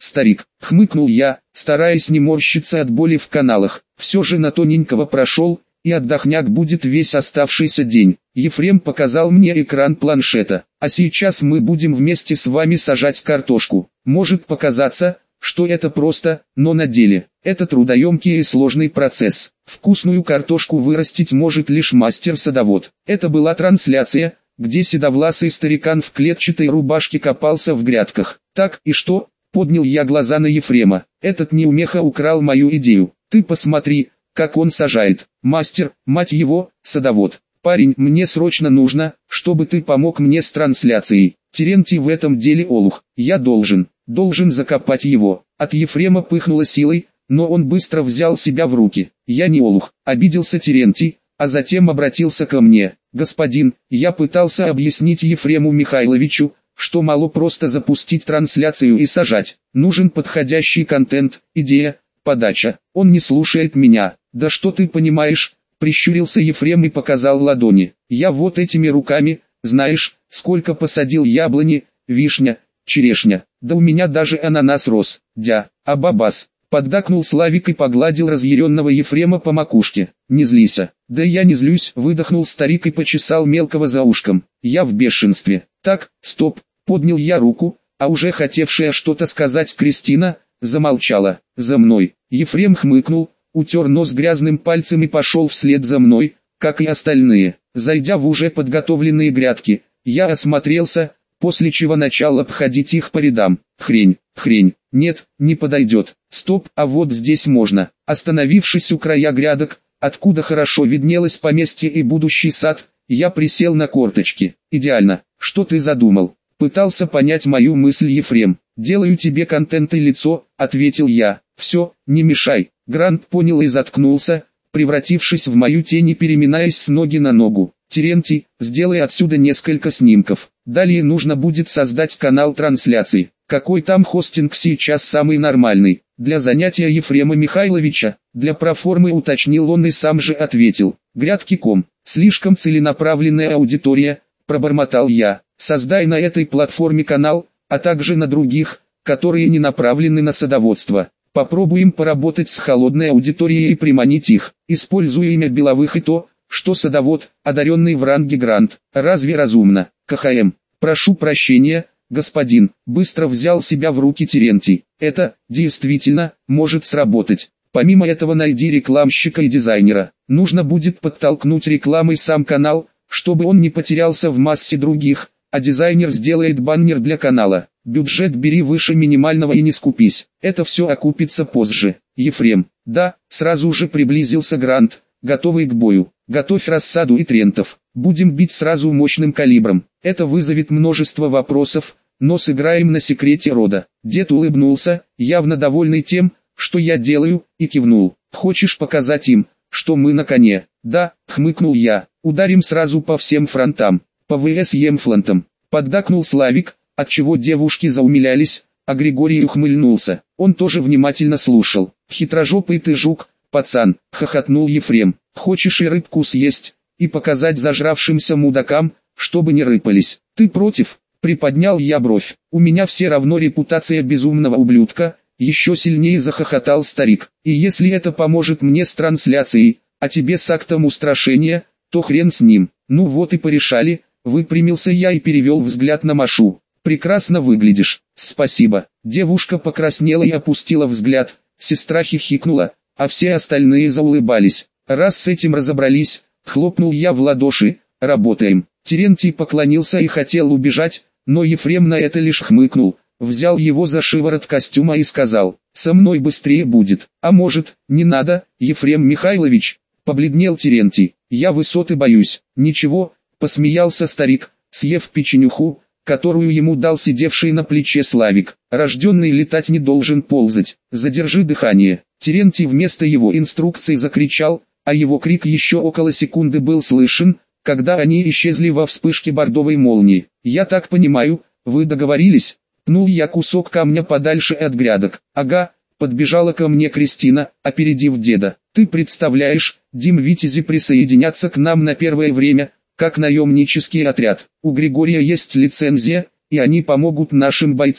S1: старик, хмыкнул я, стараясь не морщиться от боли в каналах. Все же на тоненького прошел, и отдохняк будет весь оставшийся день. Ефрем показал мне экран планшета. А сейчас мы будем вместе с вами сажать картошку. Может показаться, что это просто, но на деле это трудоемкий и сложный процесс. Вкусную картошку вырастить может лишь мастер-садовод. Это была трансляция, где седовласый старикан в клетчатой рубашке копался в грядках. Так и что? Поднял я глаза на Ефрема. Этот неумеха украл мою идею. Ты посмотри, как он сажает. Мастер, мать его, садовод. Парень, мне срочно нужно, чтобы ты помог мне с трансляцией. Терентий в этом деле олух. Я должен закопать его. От Ефрема пыхнуло силой, но он быстро взял себя в руки. Я не олух, обиделся Терентий, а затем обратился ко мне. Господин, я пытался объяснить Ефрему Михайловичу, что мало просто запустить трансляцию и сажать. Нужен подходящий контент, идея, подача. Он не слушает меня. Да что ты понимаешь? Прищурился Ефрем и показал ладони. Я вот этими руками, знаешь, сколько посадил яблони, вишня, черешня. Да у меня даже ананас рос. Абабас. Поддакнул Славик и погладил разъяренного Ефрема по макушке. Не злися. Да я не злюсь, выдохнул старик и почесал мелкого за ушком. Я в бешенстве. Так, стоп, поднял я руку, а уже хотевшая что-то сказать Кристина, замолчала. За мной. Ефрем хмыкнул, утер нос грязным пальцем и пошел вслед за мной, как и остальные. Зайдя в уже подготовленные грядки, я осмотрелся, после чего начал обходить их по рядам. Хрень, нет, не подойдет. Стоп, а вот здесь можно. Остановившись у края грядок, откуда хорошо виднелось поместье и будущий сад, я присел на корточки. Идеально. Что ты задумал? Пытался понять мою мысль Ефрем. Делаю тебе контент и лицо, ответил я. Все, не мешай. Грант понял и заткнулся, превратившись в мою тень и переминаясь с ноги на ногу. Терентий, сделай отсюда несколько снимков. Далее нужно будет создать канал трансляций. Какой там хостинг сейчас самый нормальный? Для занятия Ефрема Михайловича, для проформы уточнил он и сам же ответил. Грядки.ком, слишком целенаправленная аудитория, пробормотал я. Создай на этой платформе канал, а также на других, которые не направлены на садоводство. Попробуем поработать с холодной аудиторией и приманить их, используя имя Беловых и то, что садовод, одаренный в ранге грант. Разве разумно? КХМ. Прошу прощения, господин, быстро взял себя в руки Терентий. Это, действительно, может сработать. Помимо этого найди рекламщика и дизайнера. Нужно будет подтолкнуть рекламой сам канал, чтобы он не потерялся в массе других, а дизайнер сделает баннер для канала. Бюджет бери выше минимального и не скупись. Это все окупится позже. Ефрем. Да, сразу же приблизился Грант, готовый к бою. Готовь рассаду и трентов. Будем бить сразу мощным калибром. Это вызовет множество вопросов, но сыграем на секрете рода. Дед улыбнулся, явно довольный тем, что я делаю, и кивнул. Хочешь показать им, что мы на коне? Да, хмыкнул я. Ударим сразу по всем фронтам. По ВС Емфлантам. Поддакнул Славик, отчего девушки заумилялись, а Григорий ухмыльнулся. Он тоже внимательно слушал. Хитрожопый ты жук, пацан, хохотнул Ефрем. Хочешь и рыбку съесть, и показать зажравшимся мудакам, чтобы не рыпались. Ты против? Приподнял я бровь. У меня все равно репутация безумного ублюдка, еще сильнее захохотал старик. И если это поможет мне с трансляцией, а тебе с актом устрашения, то хрен с ним. Ну вот и порешали, выпрямился я и перевел взгляд на Машу. Прекрасно выглядишь, спасибо. Девушка покраснела и опустила взгляд, сестра хихикнула, а все остальные заулыбались. Раз с этим разобрались, хлопнул я в ладоши, работаем. Терентий поклонился и хотел убежать, но Ефрем на это лишь хмыкнул, взял его за шиворот костюма и сказал, со мной быстрее будет. А может, не надо, Ефрем Михайлович? Побледнел Терентий, я высоты боюсь. Ничего, посмеялся старик, съев печенюху, которую ему дал сидевший на плече Славик. Рожденный летать не должен ползать. Задержи дыхание. Терентий вместо его инструкций закричал, а его крик еще около секунды был слышен, когда они исчезли во вспышке бордовой молнии. Я так понимаю, вы договорились? Пнул я кусок камня подальше от грядок. Ага, подбежала ко мне Кристина, опередив деда. Ты представляешь, Дим Витязи присоединятся к нам на первое время, как наемнический отряд. У Григория есть лицензия, и они помогут нашим бойцам.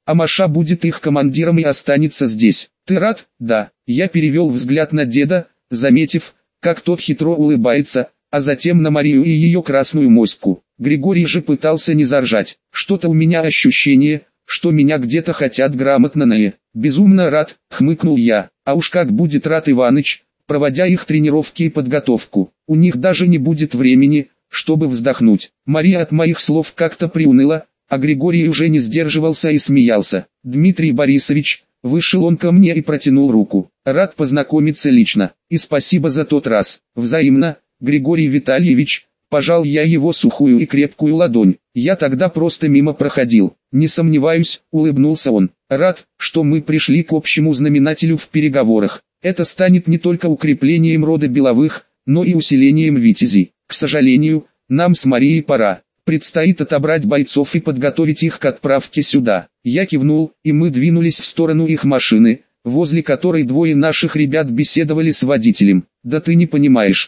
S1: а Маша будет их командиром и останется здесь. Ты рад? Да. Я перевел взгляд на деда, заметив, как тот хитро улыбается, а затем на Марию и ее красную моську. Григорий же пытался не заржать. Что-то у меня ощущение, что меня где-то хотят грамотно на «Безумно рад», хмыкнул я. А уж как будет рад Иваныч, проводя их тренировки и подготовку. У них даже не будет времени, чтобы вздохнуть. Мария от моих слов как-то приуныла, а Григорий уже не сдерживался и смеялся. «Дмитрий Борисович», вышел он ко мне и протянул руку. «Рад познакомиться лично, и спасибо за тот раз». «Взаимно, Григорий Витальевич», пожал я его сухую и крепкую ладонь. «Я тогда просто мимо проходил». «Не сомневаюсь», улыбнулся он. «Рад, что мы пришли к общему знаменателю в переговорах. Это станет не только укреплением рода Беловых, но и усилением витязей. К сожалению, нам с Марией пора. Предстоит отобрать бойцов и подготовить их к отправке сюда». Я кивнул, и мы двинулись в сторону их машины, возле которой двое наших ребят беседовали с водителем. «Да ты не понимаешь,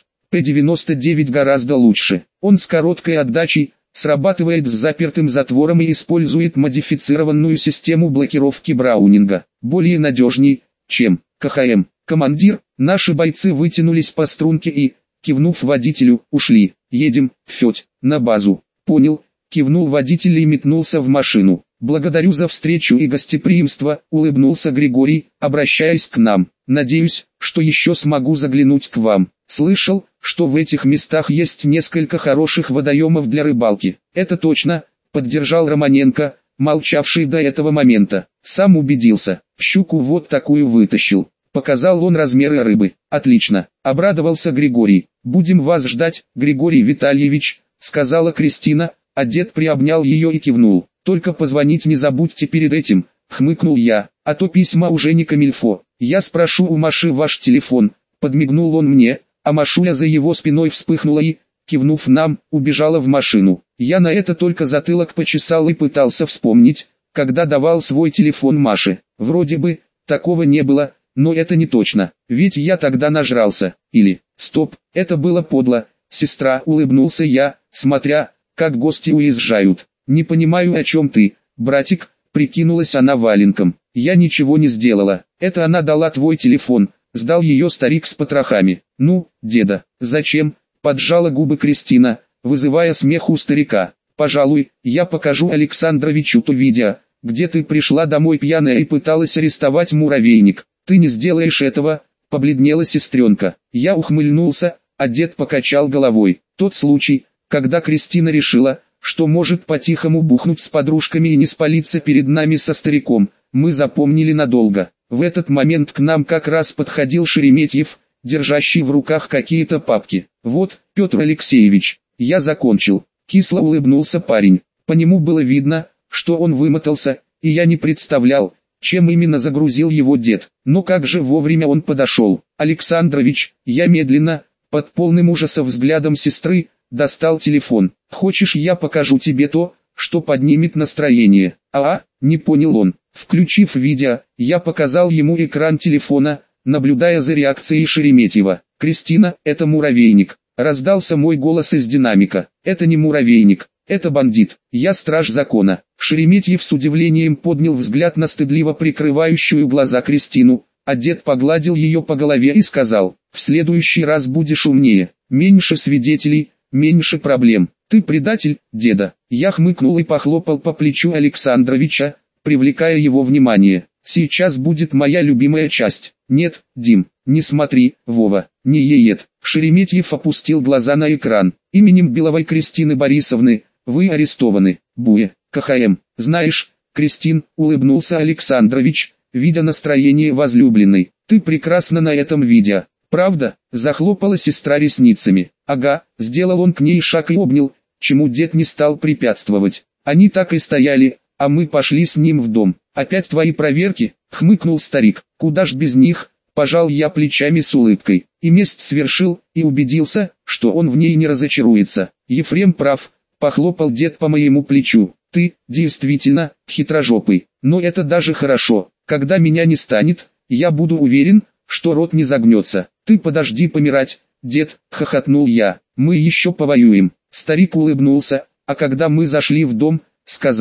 S1: П-99 гораздо лучше. Он с короткой отдачей, срабатывает с запертым затвором и использует модифицированную систему блокировки Браунинга. Более надежней, чем КХМ. Командир». Наши бойцы вытянулись по струнке и, кивнув водителю, ушли. «Едем, Федь, на базу». «Понял», кивнул водитель и метнулся в машину. «Благодарю за встречу и гостеприимство», улыбнулся Григорий, обращаясь к нам. «Надеюсь, что еще смогу заглянуть к вам. Слышал, что в этих местах есть несколько хороших водоемов для рыбалки». «Это точно», поддержал Романенко, молчавший до этого момента. «Сам убедился, щуку вот такую вытащил». Показал он размеры рыбы. «Отлично», обрадовался Григорий. «Будем вас ждать, Григорий Витальевич», сказала Кристина, а дед приобнял ее и кивнул. «Только позвонить не забудьте перед этим», хмыкнул я, «а то письма уже не камильфо. Я спрошу у Маши ваш телефон», подмигнул он мне, а Машуля за его спиной вспыхнула и, кивнув нам, убежала в машину. Я на это только затылок почесал и пытался вспомнить, когда давал свой телефон Маше. Вроде бы, такого не было, но это не точно, ведь я тогда нажрался. Или, стоп, это было подло. «Сестра», улыбнулся я, смотря, как гости уезжают. «Не понимаю, о чем ты, братик», прикинулась она валенком. «Я ничего не сделала, это она дала твой телефон», сдал ее старик с потрохами. «Ну, деда, зачем?» поджала губы Кристина, вызывая смех у старика. «Пожалуй, я покажу Александровичу то видео, где ты пришла домой пьяная и пыталась арестовать муравейник. Ты не сделаешь этого», побледнела сестренка. Я ухмыльнулся, а дед покачал головой. Тот случай, когда Кристина решила, что может по-тихому бухнуть с подружками и не спалиться перед нами со стариком, мы запомнили надолго. В этот момент к нам как раз подходил Шереметьев, держащий в руках какие-то папки. «Вот, Петр Алексеевич, я закончил», кисло улыбнулся парень. По нему было видно, что он вымотался, и я не представлял, чем именно загрузил его дед. Но как же вовремя он подошел. «Александрович», я медленно, под полным ужаса взглядом сестры, достал телефон. «Хочешь, я покажу тебе то, что поднимет настроение?» Не понял он. Включив видео, я показал ему экран телефона, наблюдая за реакцией Шереметьева. «Кристина, это муравейник», раздался мой голос из динамика. «Это не муравейник, это бандит, я страж закона». Шереметьев с удивлением поднял взгляд на стыдливо прикрывающую глаза Кристину, а дед погладил ее по голове и сказал: «В следующий раз будешь умнее, меньше свидетелей, меньше проблем». «Ты предатель, деда». Я хмыкнул и похлопал по плечу Александровича, привлекая его внимание. «Сейчас будет моя любимая часть». «Нет, Дим, не смотри, Вова, не еет». Шереметьев опустил глаза на экран. «Именем Беловой Кристины Борисовны, вы арестованы. Буе, КХМ». «Знаешь, Кристин», улыбнулся Александрович, видя настроение возлюбленной, «ты прекрасна на этом видео». «Правда?» – захлопала сестра ресницами. «Ага», – сделал он к ней шаг и обнял, чему дед не стал препятствовать. Они так и стояли, а мы пошли с ним в дом. «Опять твои проверки?» – хмыкнул старик. «Куда ж без них?» – пожал я плечами с улыбкой. И месть свершил, и убедился, что он в ней не разочаруется. «Ефрем прав», – похлопал дед по моему плечу. «Ты, действительно, хитрожопый. Но это даже хорошо. Когда меня не станет, я буду уверен, что рот не загнется». «Ты подожди помирать, дед», — хохотнул я. «Мы еще повоюем». Старик улыбнулся, а когда мы зашли в дом, сказал: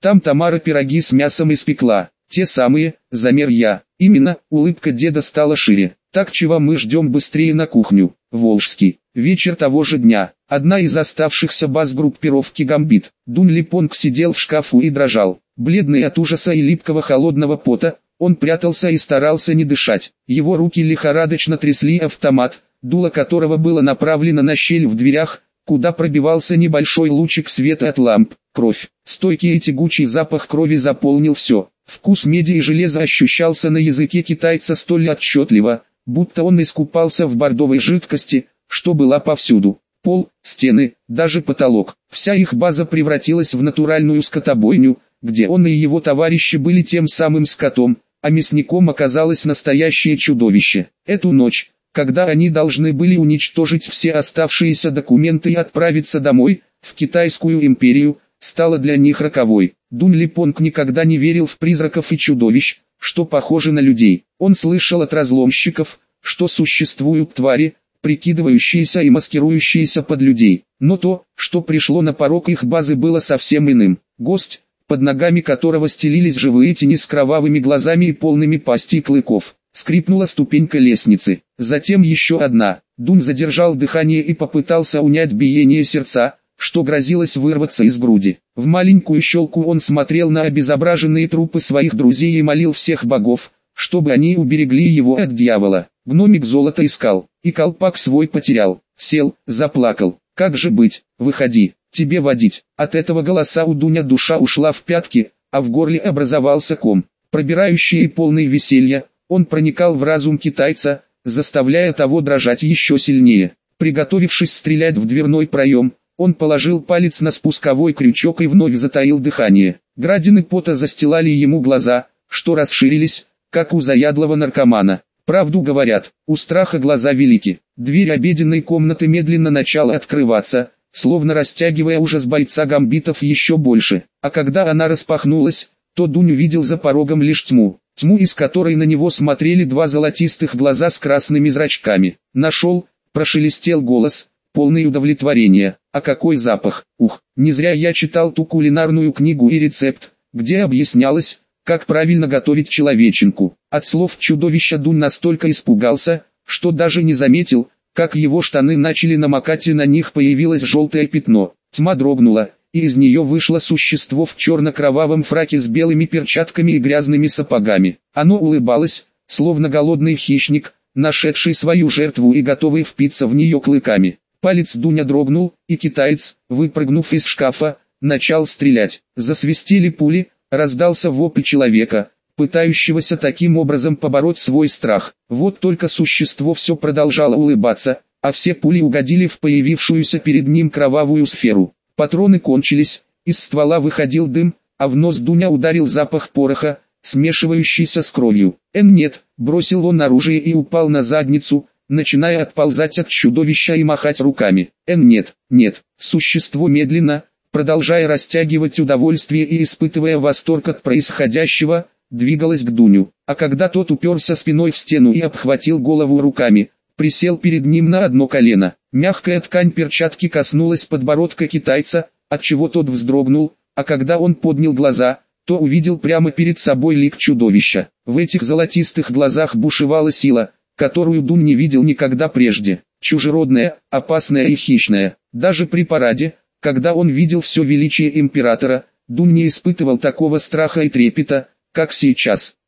S1: Там Тамара пироги с мясом испекла. Те самые, замер я. Именно, улыбка деда стала шире. Так чего мы ждем быстрее на кухню. Волжский. Вечер того же дня. Одна из оставшихся баз группировки «Гамбит». Дун Липонг сидел в шкафу и дрожал. Бледный от ужаса и липкого холодного пота, он прятался и старался не дышать. Его руки лихорадочно трясли автомат, дуло которого было направлено на щель в дверях, куда пробивался небольшой лучик света от ламп. Кровь. Стойкий и тягучий запах крови заполнил все. Вкус меди и железа ощущался на языке китайца столь отчетливо, будто он искупался в бордовой жидкости, что была повсюду. Пол, стены, даже потолок. Вся их база превратилась в натуральную скотобойню, где он и его товарищи были тем самым скотом, а мясником оказалось настоящее чудовище. Эту ночь, когда они должны были уничтожить все оставшиеся документы и отправиться домой, в Китайскую империю, стала для них роковой. Дун Липонг никогда не верил в призраков и чудовищ, что похожи на людей. Он слышал от разломщиков, что существуют твари, прикидывающиеся и маскирующиеся под людей. Но то, что пришло на порог их базы, было совсем иным. Гость, под ногами которого стелились живые тени с кровавыми глазами и полными пастей клыков. Скрипнула ступенька лестницы. Затем еще одна. Дун задержал дыхание и попытался унять биение сердца, что грозилось вырваться из груди. В маленькую щелку он смотрел на обезображенные трупы своих друзей и молил всех богов, чтобы они уберегли его от дьявола. Гномик золото искал, и колпак свой потерял. Сел, заплакал. Как же быть? Выходи, тебе водить. От этого голоса у Дуня душа ушла в пятки, а в горле образовался ком. Пробирающий и полный веселья, он проникал в разум китайца, заставляя того дрожать еще сильнее. Приготовившись стрелять в дверной проем, он положил палец на спусковой крючок и вновь затаил дыхание. Градины пота застилали ему глаза, что расширились, как у заядлого наркомана. Правду говорят, у страха глаза велики. Дверь обеденной комнаты медленно начала открываться, словно растягивая ужас бойца гамбитов еще больше. А когда она распахнулась, то Дунь увидел за порогом лишь тьму. Тьму, из которой на него смотрели два золотистых глаза с красными зрачками. «Нашел», — прошелестел голос, полный удовлетворения. «А какой запах! Ух, не зря я читал ту кулинарную книгу и рецепт, где объяснялось, как правильно готовить человеченку». От слов чудовища Дун настолько испугался, что даже не заметил, как его штаны начали намокать и на них появилось желтое пятно. Тьма дрогнула, и из нее вышло существо в черно-кровавом фраке с белыми перчатками и грязными сапогами. Оно улыбалось, словно голодный хищник, нашедший свою жертву и готовый впиться в нее клыками. Палец Дуня дрогнул, и китаец, выпрыгнув из шкафа, начал стрелять. Засвистели пули, раздался вопль человека, пытающегося таким образом побороть свой страх. Вот только существо все продолжало улыбаться, а все пули угодили в появившуюся перед ним кровавую сферу. Патроны кончились, из ствола выходил дым, а в нос Дуня ударил запах пороха, смешивающийся с кровью. Нет, бросил он оружие и упал на задницу, начиная отползать от чудовища и махать руками. Нет. Существо медленно, продолжая растягивать удовольствие и испытывая восторг от происходящего, двигалось к Дуню. А когда тот уперся спиной в стену и обхватил голову руками, присел перед ним на одно колено. Мягкая ткань перчатки коснулась подбородка китайца, отчего тот вздрогнул, а когда он поднял глаза, то увидел прямо перед собой лик чудовища. В этих золотистых глазах бушевала сила, которую Дун не видел никогда прежде. Чужеродная, опасная и хищная. Даже при параде, когда он видел все величие императора, Дун не испытывал такого страха и трепета, как сейчас.